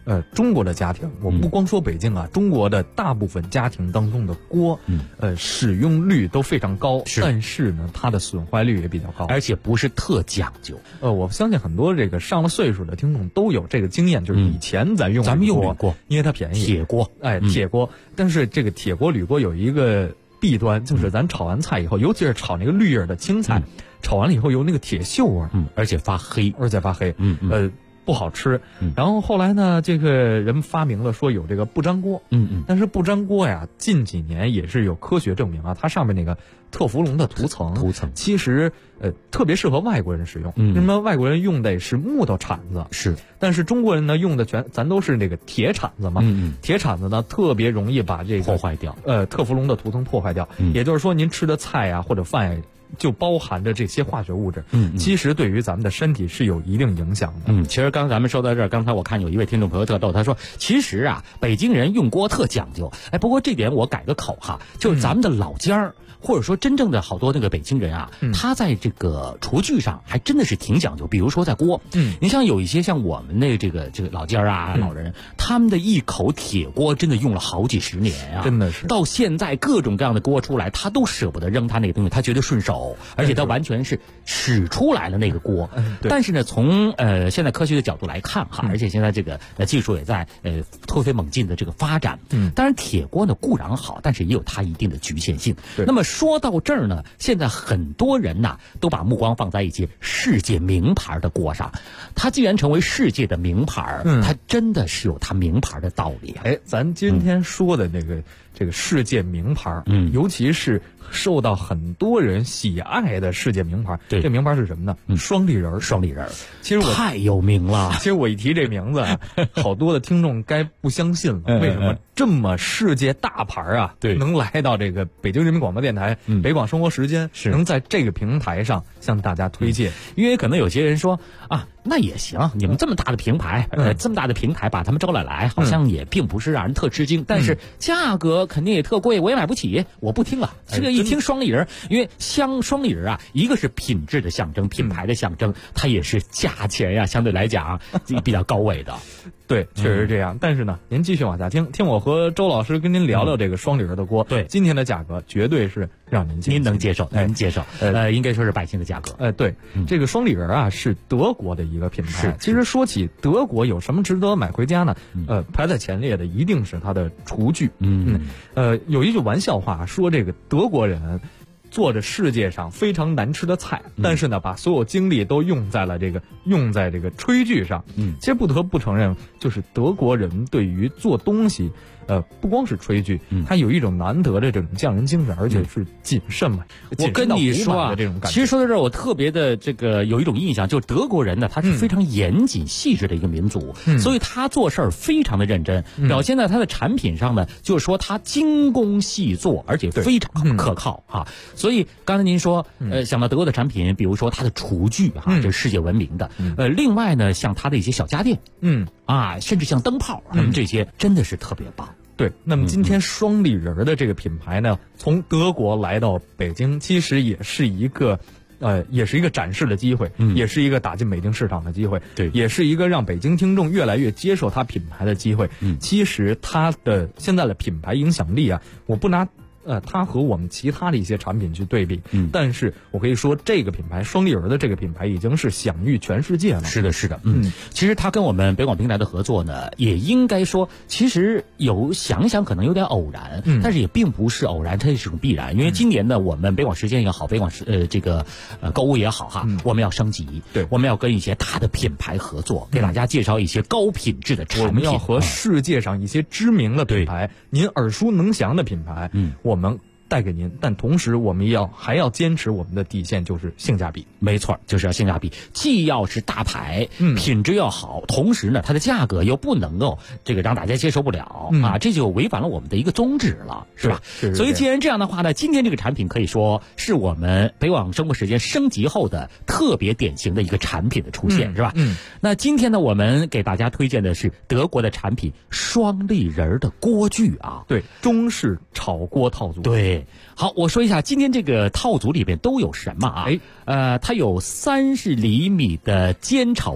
中国的家庭，我不光说北京啊，中国的大部分家庭当中的锅，使用率都非常高，但是呢，它的损坏率也比较高， 而且不是特讲究。 我相信很多这个上了岁数的听众都有这个经验，就是以前咱们用铝锅， 因为它便宜， 铁锅， 铁锅。但是这个铁锅、铝锅有一个弊端，就是咱炒完菜以后，尤其是炒那个绿叶的青菜，炒完了以后有那个铁锈味， 而且发黑， 不好吃。然后后来呢，这个人发明了说有这个不粘锅，但是不粘锅呀，近几年也是有科学证明啊，它上面那个特氟龙的涂层其实特别适合外国人使用。为什么外国人用的是木头铲子？ 是， 但是中国人呢用的咱都是那个铁铲子嘛。铁铲子呢特别容易把这个破坏掉， 特氟龙的涂层破坏掉。也就是说，您吃的菜啊或者饭呀，就包含着这些化学物质，其实对于咱们的身体是有一定影响的。 其实刚才咱们说到这儿，刚才我看有一位听众朋友特逗，他说其实啊，北京人用锅特讲究。不过这点我改个口哈，就是咱们的老家儿。或者说真正的好多那个北京人啊，他在这个厨具上还真的是挺讲究。比如说在锅，你像有一些像我们这个老家啊、老人，他们的一口铁锅真的用了好几十年啊， 真的是到现在各种各样的锅出来，他都舍不得扔他那个东西，他觉得顺手，而且他完全是使出来了那个锅。但是呢，从现在科学的角度来看哈，而且现在这个技术也在突飞猛进的这个发展。当然铁锅呢固然好，但是也有它一定的局限性。那么说到这儿呢，现在很多人呐都把目光放在一些世界名牌的锅上。它既然成为世界的名牌，它真的是有它名牌的道理啊。 咱今天说的这个世界名牌，尤其是受到很多人喜爱的世界名牌，这名牌是什么呢？双立人。其实太有名了。 其实我一提这名字啊，好多的听众该不相信了。为什么这么世界大牌啊，能来到这个北京人民广播电台北广生活时间，能在这个平台上向大家推荐？ 因为可能有些人说啊，那也行，你们这么大的平台，这么大的平台把他们招来，好像也并不是让人特吃惊，但是价格肯定也特贵，我也买不起，我不听了。这个一听双立人，因为双立人啊，一个是品质的象征，品牌的象征，它也是价钱呀，相对来讲比较高位的。 对，确实是这样。但是呢，您继续往下听我和周老师跟您聊聊这个双立人的锅。 对， 今天的价格绝对是让您能接受，您接受。应该说是百姓的价格。 对，这个双立人啊是德国的一个品牌。其实说起德国有什么值得买回家呢？排在前列的一定是它的厨具。有一句玩笑话说，这个德国人做着世界上非常难吃的菜，但是呢，把所有精力都用在这个炊具上。其实不得不承认，就是德国人对于做东西，不光是炊具，他有一种难得的这种匠人精神，而且是谨慎嘛。 我跟你说啊，其实说到这儿，我特别的这个有一种印象，就是德国人呢，他是非常严谨细致的一个民族，所以他做事儿非常的认真，表现在他的产品上呢，就是说他精工细作，而且非常可靠啊。所以刚才您说，想到德国的产品，比如说它的厨具哈，这是世界闻名的。另外呢，像它的一些小家电，甚至像灯泡这些，真的是特别棒。 对，那么今天双立人的这个品牌呢，从德国来到北京，其实也是一个展示的机会，也是一个打进北京市场的机会， 对， 也是一个让北京听众越来越接受它品牌的机会。其实它的现在的品牌影响力啊，我不拿它和我们其他的一些产品去对比，但是我可以说这个品牌双立人的这个品牌已经是享誉全世界了。 是的，是的，其实它跟我们北广平台的合作呢，也应该说，其实想想可能有点偶然，但是也并不是偶然，它是种必然。因为今年呢，我们北广时间也好，北广购物也好哈，我们要升级， 对， 我们要跟一些大的品牌合作，给大家介绍一些高品质的产品。 我们要和世界上一些知名的品牌，您耳熟能详的品牌，我们带给您，但同时我们还要坚持我们的底线，就是性价比。 没错，就是要性价比，既要是大牌，品质要好，同时呢，它的价格又不能够这个让大家接受不了啊，这就违反了我们的一个宗旨了，是吧？所以既然这样的话呢，今天这个产品可以说是我们北广生活时间升级后的特别典型的一个产品的出现，是吧？那今天呢，我们给大家推荐的是德国的产品双立人的锅具啊， 对，中式炒锅套组， 对。好，我说一下今天这个套组里边都有什么啊？它有30厘米的煎炒锅，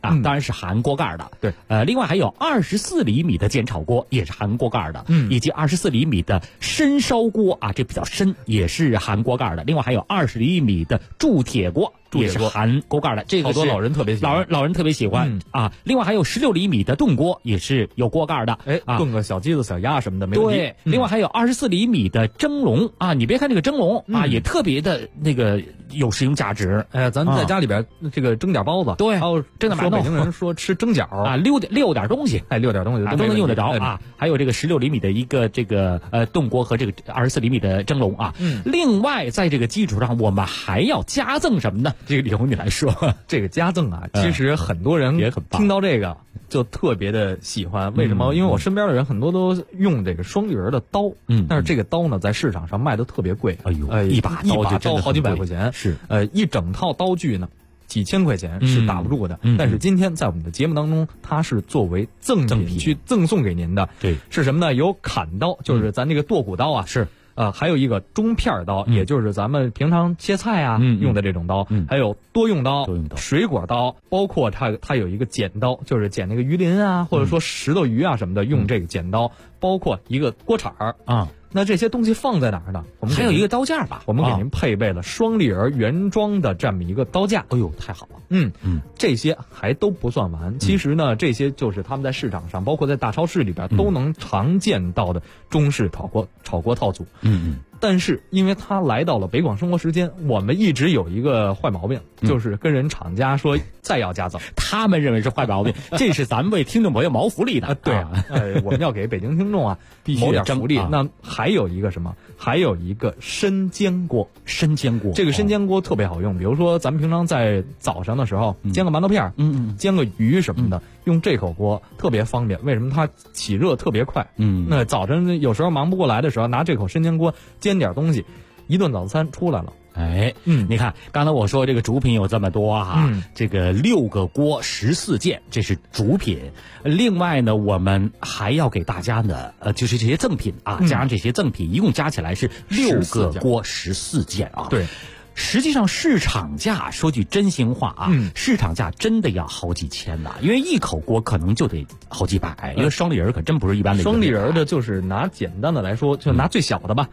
啊，当然是含锅盖的。 对， 另外还有24厘米的煎炒锅也是含锅盖的，以及24厘米的深烧锅啊，这比较深，也是含锅盖的。另外还有20厘米的铸铁锅。也是含锅盖的，这个好多老人特别喜欢， 老人特别喜欢啊。另外还有16厘米的炖锅，也是有锅盖的， 炖个小鸡子、小鸭什么的没问题。 对，另外还有24厘米的蒸笼啊，你别看这个蒸笼啊，也特别的那个有实用价值。 咱在家里边这个蒸点包子， 对， 还有蒸点馒头。 北京人说吃蒸饺啊，溜点东西， 溜点东西都能用得着啊。还有这个16厘米的一个这个炖锅和这个24厘米的蒸笼啊。另外在这个基础上，我们还要加赠什么呢？这个李红你来说。 这个加赠啊，其实很多人也很棒， 听到这个就特别的喜欢。为什么？因为我身边的人很多都用这个双立人的刀，但是这个刀呢，在市场上卖的特别贵。 哎呦，一把刀好几百块钱， 是一整套刀具呢，几千块钱是打不住的。但是今天在我们的节目当中，它是作为赠品去赠送给您的。 对， 是什么呢？有砍刀，就是咱这个剁骨刀啊， 是。 还有一个中片刀，也就是咱们平常切菜啊用的这种刀，还有多用刀、水果刀，包括它有一个剪刀，就是剪那个鱼鳞啊，或者说石头鱼啊什么的，用这个剪刀，包括一个锅铲啊。那这些东西放在哪儿呢？我们还有一个刀架吧， 我们给您配备了双立人原装的这么一个刀架。 哎呦，太好了！ 这些还都不算完。其实呢，这些就是他们在市场上，包括在大超市里边都能常见到的中式炒锅套组。但是因为它来到了北广生活时间，我们一直有一个坏毛病，就是跟人厂家说再要加赠， 他们认为是坏毛病，这是咱们为听众朋友谋福利的。 对啊，我们要给北京听众啊谋点福利。那还有一个什么？还有一个生煎锅。这个生煎锅特别好用，比如说咱们平常在早上的时候煎个馒头片，煎个鱼什么的，用这口锅特别方便。为什么？它起热特别快。那早晨有时候忙不过来的时候，拿这口生煎锅煎点东西，一顿早餐出来了。 你看，刚才我说这个主品有这么多哈，这个6个锅14件，这是主品。另外呢，我们还要给大家呢，就是这些赠品啊，加上这些赠品，一共加起来是6个锅14件啊。 对。 实际上市场价说句真心话啊，市场价真的要好几千呐，因为一口锅可能就得好几百，因为双立人可真不是一般的。 双立人的就是拿简单的来说，就拿最小的吧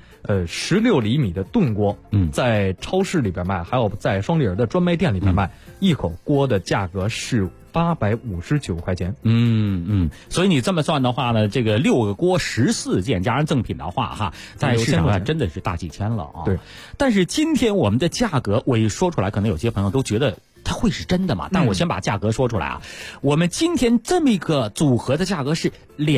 ，16厘米的炖锅，在超市里边卖，还有在双立人的专卖店里边卖，一口锅的价格是859块钱。 所以你这么算的话呢，这个6个锅14件加上赠品的话哈，在市场上真的是大几千了啊。 对， 但是今天我们的价格，我一说出来，可能有些朋友都觉得它会是真的嘛？但我先把价格说出来啊。我们今天这么一个组合的价格是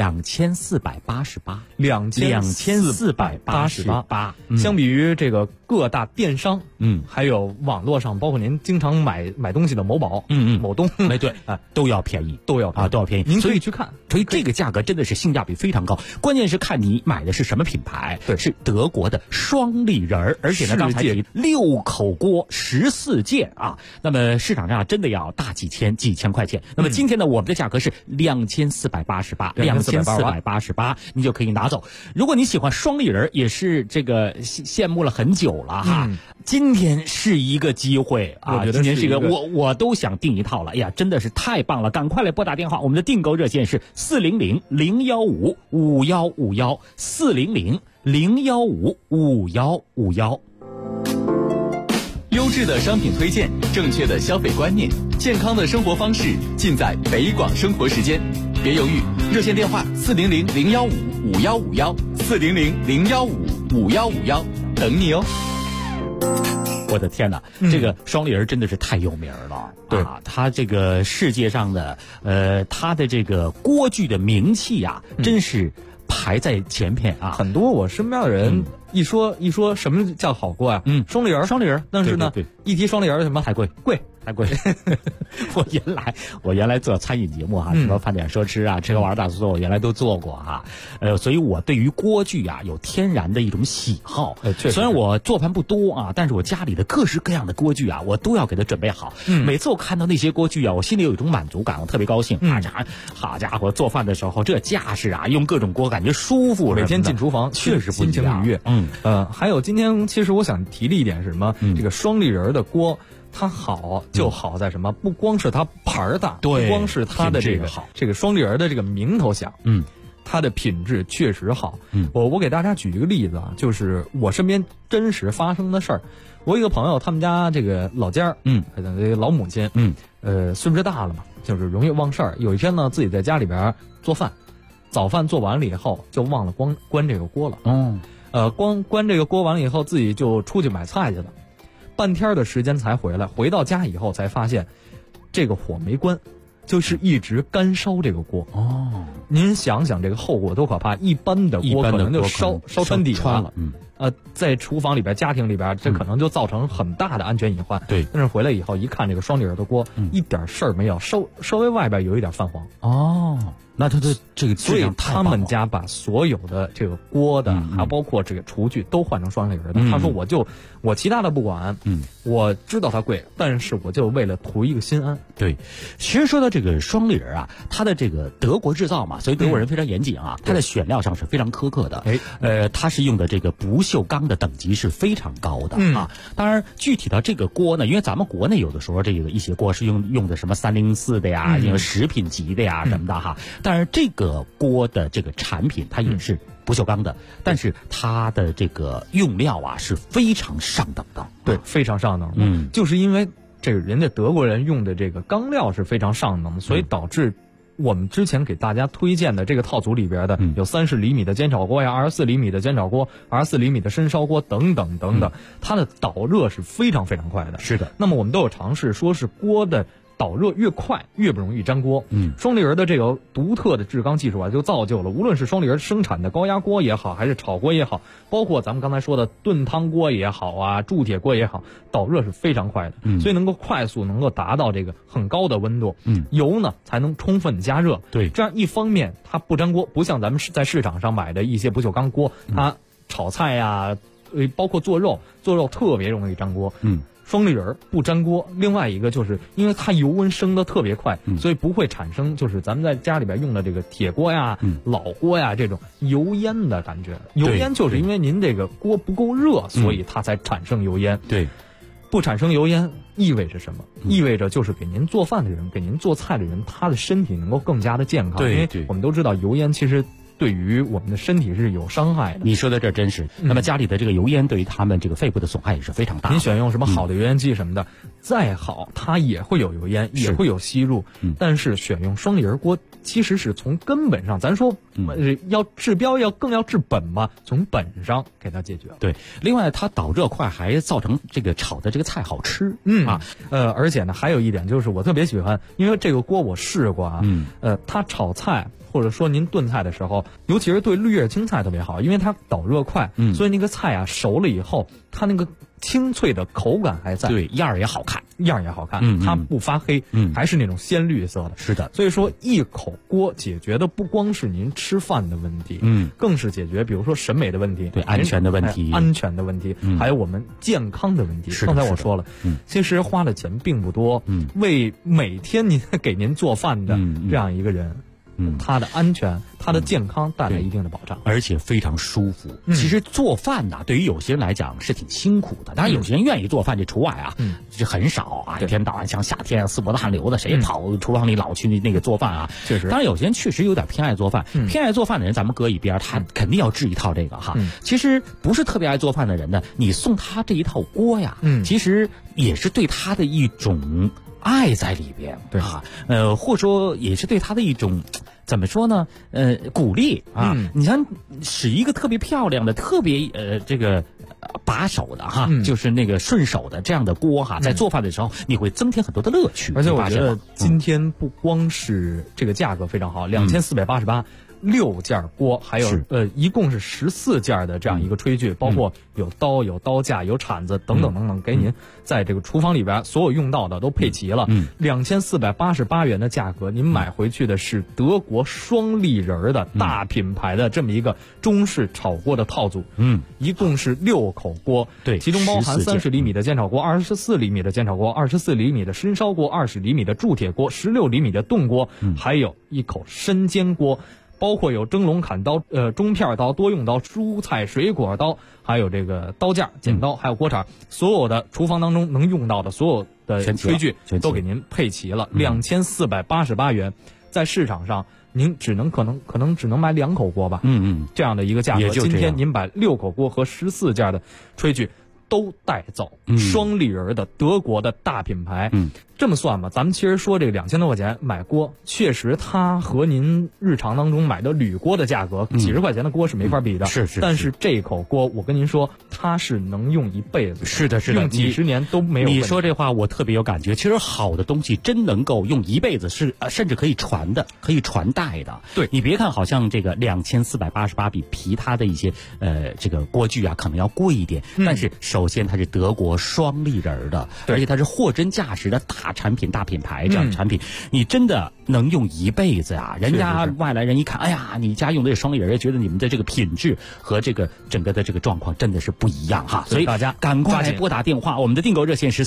2488， 相比于这个各大电商，还有网络上，包括您经常买东西的某宝，某东， 对啊，都要便宜， 都要便宜。您可以去看， 所以这个价格真的是性价比非常高。关键是看你买的是什么品牌，是德国的双立人，而且呢，刚才提6口锅14件啊，那么市场上真的要大几千块钱。那么今天呢，我们的价格是2488，你就可以拿走。如果你喜欢双立人，也是这个羡慕了很久了哈。今天是一个机会啊！今天是一个，我都想订一套了。哎呀，真的是太棒了！赶快来拨打电话，我们的订购热线是400-015-5151，400-015-5151。 优质的商品推荐，正确的消费观念，健康的生活方式，尽在北广生活时间。别犹豫，热线电话400-015-5151，400-015-5151，等你哦。 我的天哪，这个双立人真的是太有名了。 对啊，它这个世界上的它的这个锅具的名气啊，真是排在前面啊。 很多我身边的人一说什么叫好锅啊，双立人，但是呢，一提双立人什么太贵。我原来做餐饮节目哈，什么饭点说吃啊，吃喝玩大做，我原来都做过哈。所以我对于锅具啊有天然的一种喜好。虽然我做饭不多啊，但是我家里的各式各样的锅具啊，我都要给它准备好。每次我看到那些锅具啊，我心里有一种满足感，我特别高兴。好家伙，做饭的时候这架势啊，用各种锅感觉舒服。 每天进厨房确实不一样， 心情愉悦。还有今天其实我想提的一点是什么？这个双立人的锅。 它好就好在什么？不光是它牌儿大， 对， 不光是它的这个双立人的这个名头响，它的品质确实好。我给大家举一个例子啊，就是我身边真实发生的事儿。我有一个朋友，他们家这个老家这个老母亲，岁数大了嘛，就是容易忘事儿。有一天呢，自己在家里边做饭，早饭做完了以后，就忘了关这个锅了。关这个锅完了以后，自己就出去买菜去了。半天的时间才回来，回到家以后才发现，这个火没关，就是一直干烧这个锅。您想想这个后果多可怕！一般的锅可能就烧穿底了。在厨房里边、家庭里边，这可能就造成很大的安全隐患。 对， 但是回来以后一看，这个双立人的锅一点事儿没有，稍微外边有一点泛黄。 那它的这个质量太棒了。 所以他们家把所有的这个锅的，还包括这个厨具都换成双立人的。他说我其他的不管，我知道它贵，但是我就为了图一个心安。 对，其实说到这个双立人啊，它的这个德国制造嘛，所以德国人非常严谨啊，它的选料上是非常苛刻的。它是用的这个不锈钢的等级是非常高的啊。当然，具体到这个锅呢，因为咱们国内有的时候这个一些锅是用的什么304的呀，因为食品级的呀什么的哈。当然，这个锅的这个产品它也是不锈钢的，但是它的这个用料啊是非常上等的。 对，非常上等。就是因为这个人家德国人用的这个钢料是非常上等，所以导致我们之前给大家推荐的这个套组里边的有30厘米的煎炒锅呀，24厘米的煎炒锅，24厘米的深烧锅等等等等，它的导热是非常非常快的。 是的。 那么我们都有尝试，说是锅的导热越快越不容易粘锅。双立人的这个独特的制钢技术啊，就造就了无论是双立人生产的高压锅也好，还是炒锅也好，包括咱们刚才说的炖汤锅也好啊，铸铁锅也好，导热是非常快的，所以能够快速能够达到这个很高的温度，油呢才能充分加热。 对， 这样一方面它不粘锅，不像咱们在市场上买的一些不锈钢锅，它炒菜呀，包括做肉特别容易粘锅。双立人不粘锅，另外一个就是因为它油温升得特别快，所以不会产生就是咱们在家里边用的这个铁锅呀、老锅呀这种油烟的感觉。油烟就是因为您这个锅不够热，所以它才产生油烟。 对， 不产生油烟意味着什么？意味着就是给您做饭的人、给您做菜的人，他的身体能够更加的健康。因为我们都知道油烟其实对于我们的身体是有伤害的。 你说的这真是。那么家里的这个油烟对于他们这个肺部的损害也是非常大的。 您选用什么好的油烟机什么的，再好它也会有油烟，也会有吸入。但是选用双立人锅，其实是从根本上，咱说要治标更要治本嘛，从本上给它解决。 对，另外它导热快，还造成这个炒的这个菜好吃。 而且呢，还有一点就是我特别喜欢，因为这个锅我试过啊，它炒菜或者说您炖菜的时候，尤其是对绿叶青菜特别好，因为它导热快，所以那个菜啊熟了以后，它那个清脆的口感还在， 对，样儿也好看， 它不发黑，还是那种鲜绿色的。 是的， 所以说一口锅解决的不光是您吃饭的问题，更是解决比如说审美的问题， 对，安全的问题， 还有我们健康的问题。刚才我说了，其实花的钱并不多，为每天您给您做饭的这样一个人。它的安全、它的健康带来一定的保障， 而且非常舒服。其实做饭呢，对于有些人来讲是挺辛苦的，当然有些人愿意做饭，这除外啊，这很少啊。一天到晚像夏天四脖子汗流的，谁跑厨房里老去那个做饭啊？ 确实， 当然有些人确实有点偏爱做饭，偏爱做饭的人咱们搁一边，他肯定要治一套这个哈。其实不是特别爱做饭的人呢，你送他这一套锅呀，其实也是对他的一种爱在里边， 对啊，或者说也是对他的一种怎么说呢？鼓励啊！你像使一个特别漂亮的、特别这个把手的哈，就是那个顺手的这样的锅哈，在做饭的时候你会增添很多的乐趣。 而且我觉得今天不光是这个价格非常好，2488。6件锅，还有一共是14件的这样一个炊具，包括有刀、有刀架、有铲子等等等等，给您在这个厨房里边所有用到的都配齐了。2488元的价格，您买回去的是德国双立人的大品牌的这么一个中式炒锅的套组。一共是6口锅， 对， 其中包含30厘米的煎炒锅、24厘米的煎炒锅、24厘米的深烧锅、20厘米的铸铁锅、16厘米的炖锅，还有一口深煎锅。 包括有蒸笼、砍刀、中片刀、多用刀、蔬菜水果刀，还有这个刀架、剪刀，还有锅铲，所有的厨房当中能用到的所有的炊具都给您配齐了，2488元，在市场上您可能只能买2口锅吧，这样的一个价格，今天您把6口锅和14件的炊具都带走，双立人的德国的大品牌，这么算吧，咱们其实说这个2000多块钱买锅，确实它和您日常当中买的铝锅的价格，几十块钱的锅是没法比的， 是。 但是这口锅，我跟您说，它是能用一辈子， 是的， 用几十年都没有。 你说这话我特别有感觉，其实好的东西真能够用一辈子，是甚至可以传的，可以传代的。 对， 你别看好像这个2488比其他的一些这个锅具啊可能要贵一点，但是首先它是德国双立人的，而且它是货真价实的大产品、大品牌这样的产品，你真的能用一辈子啊！人家外来人一看，哎呀，你家用的双立人，觉得你们的这个品质和这个整个的这个状况真的是不一样哈。所以大家赶快来拨打电话，我们的订购热线是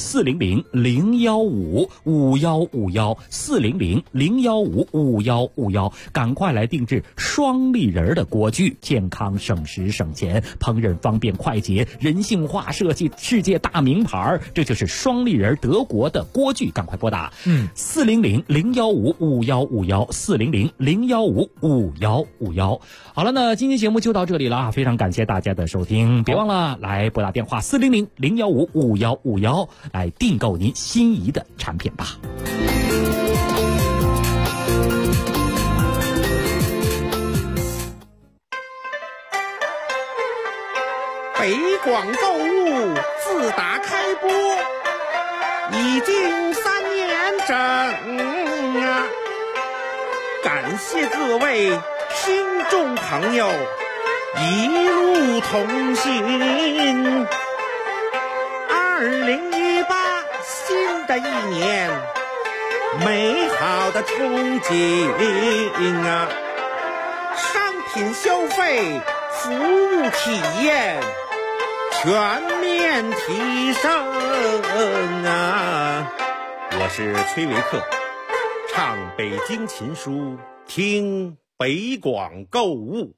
400-015-5151，400-015-5151，赶快来定制双立人的锅具，健康省时省钱，烹饪方便快捷，人性化设计，世界大名牌，这就是双立人德国的锅具，赶快拨打400-015-5151，400-015-5151。好了，那今天节目就到这里了啊，非常感谢大家的收听，别忘了来拨打电话400-015-5151来订购您心仪的产品吧。 北广购物自打开播已经3年整啊，感谢各位听众朋友一路同行。2018新的一年，美好的憧憬啊，商品消费、服务体验全面提升啊！我是崔维克，唱北京琴书，听北广购物。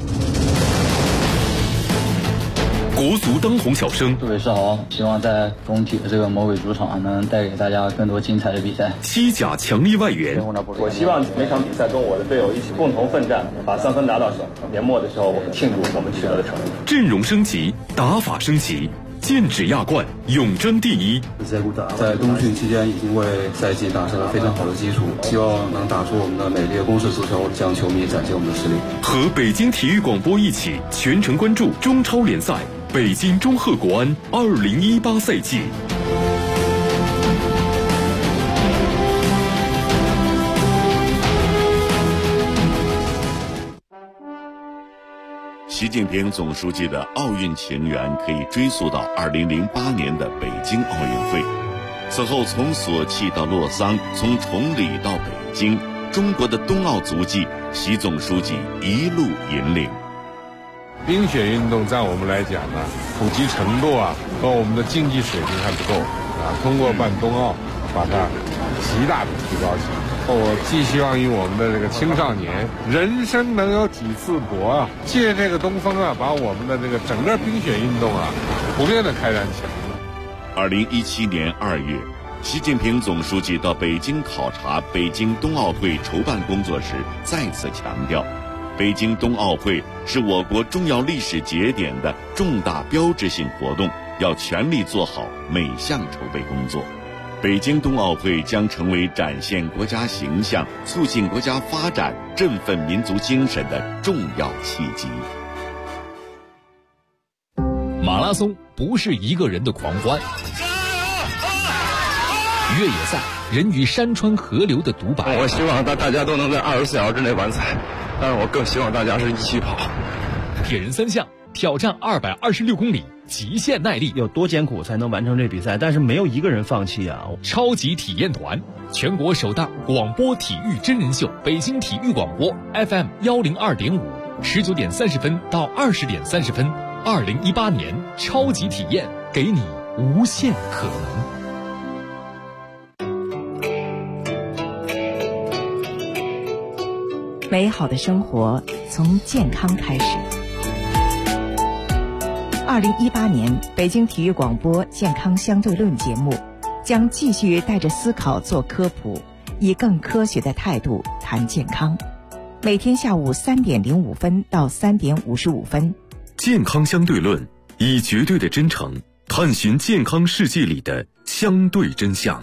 国足当红小生， 各位是好，希望在工体的这个魔鬼主场能带给大家更多精彩的比赛。 西甲强力外援， 我希望每场比赛跟我的队友一起共同奋战，把3分拿到手。年末的时候，我们庆祝我们取得的成绩。 阵容升级，打法升级，剑指亚冠，永争第一。 在冬训期间已经为赛季打下了非常好的基础，希望能打出我们的美丽的攻势足球，向球迷展现我们的实力。 和北京体育广播一起全程关注中超联赛北京中赫国安2018赛季。 习近平总书记的奥运情缘可以追溯到2008年的北京奥运会。此后从索契到洛桑，从崇礼到北京，中国的冬奥足迹，习总书记一路引领。 冰雪运动在我们来讲呢，普及程度和我们的竞技水平还不够通过办冬奥，把它极大的提高起来。我寄希望于我们的这个青少年，人生能有几次搏借这个东风把我们的这个整个冰雪运动普遍的开展起来。 2017年2月，习近平总书记到北京考察北京冬奥会筹办工作时，再次强调，北京冬奥会是我国重要历史节点的重大标志性活动，要全力做好每项筹备工作。北京冬奥会将成为展现国家形象、促进国家发展、振奋民族精神的重要契机。 马拉松不是一个人的狂欢，越野赛人与山川河流的独白。 我希望大家都能在24小时之内完赛，但是我更希望大家是一起跑。 铁人3项挑战226公里，极限耐力， 有多艰苦才能完成这比赛？但是没有一个人放弃啊！ 超级体验团，全国首档广播体育真人秀，北京体育广播 FM 102.5，19点30分到20点30分，2018年超级体验，给你无限可能。 美好的生活从健康开始。2018年北京体育广播健康相对论节目将继续带着思考做科普，以更科学的态度谈健康。每天下午3点05分到3点55分， 健康相对论，以绝对的真诚探寻健康世界里的相对真相。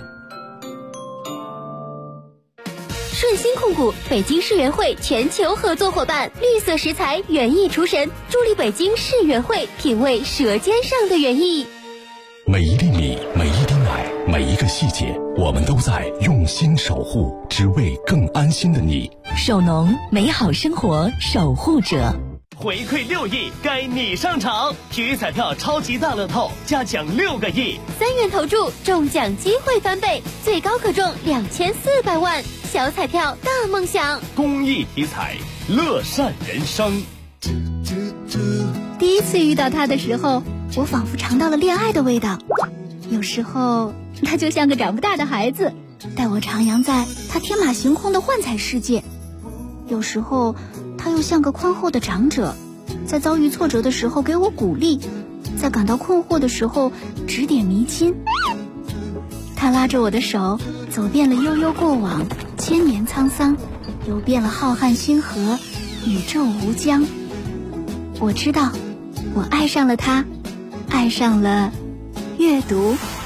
顺心控股北京世园会全球合作伙伴，绿色食材园艺厨神，助力北京世园会品味舌尖上的园艺。 每一粒米，每一滴奶，每一个细节，我们都在用心守护，只为更安心的你。 首农，美好生活守护者。 回馈6亿，该你上场！体育彩票超级大乐透，加奖6个亿 ，3元投注，中奖机会翻倍，最高可中2400万。小彩票大梦想， 公益体彩，乐善人生。 第一次遇到他的时候，我仿佛尝到了恋爱的味道。有时候他就像个长不大的孩子，带我徜徉在他天马行空的幻彩世界。有时候他又像个宽厚的长者，在遭遇挫折的时候给我鼓励，在感到困惑的时候指点迷津。他拉着我的手，走遍了悠悠过往，千年沧桑，游遍了浩瀚星河，宇宙无疆。我知道，我爱上了他，爱上了阅读。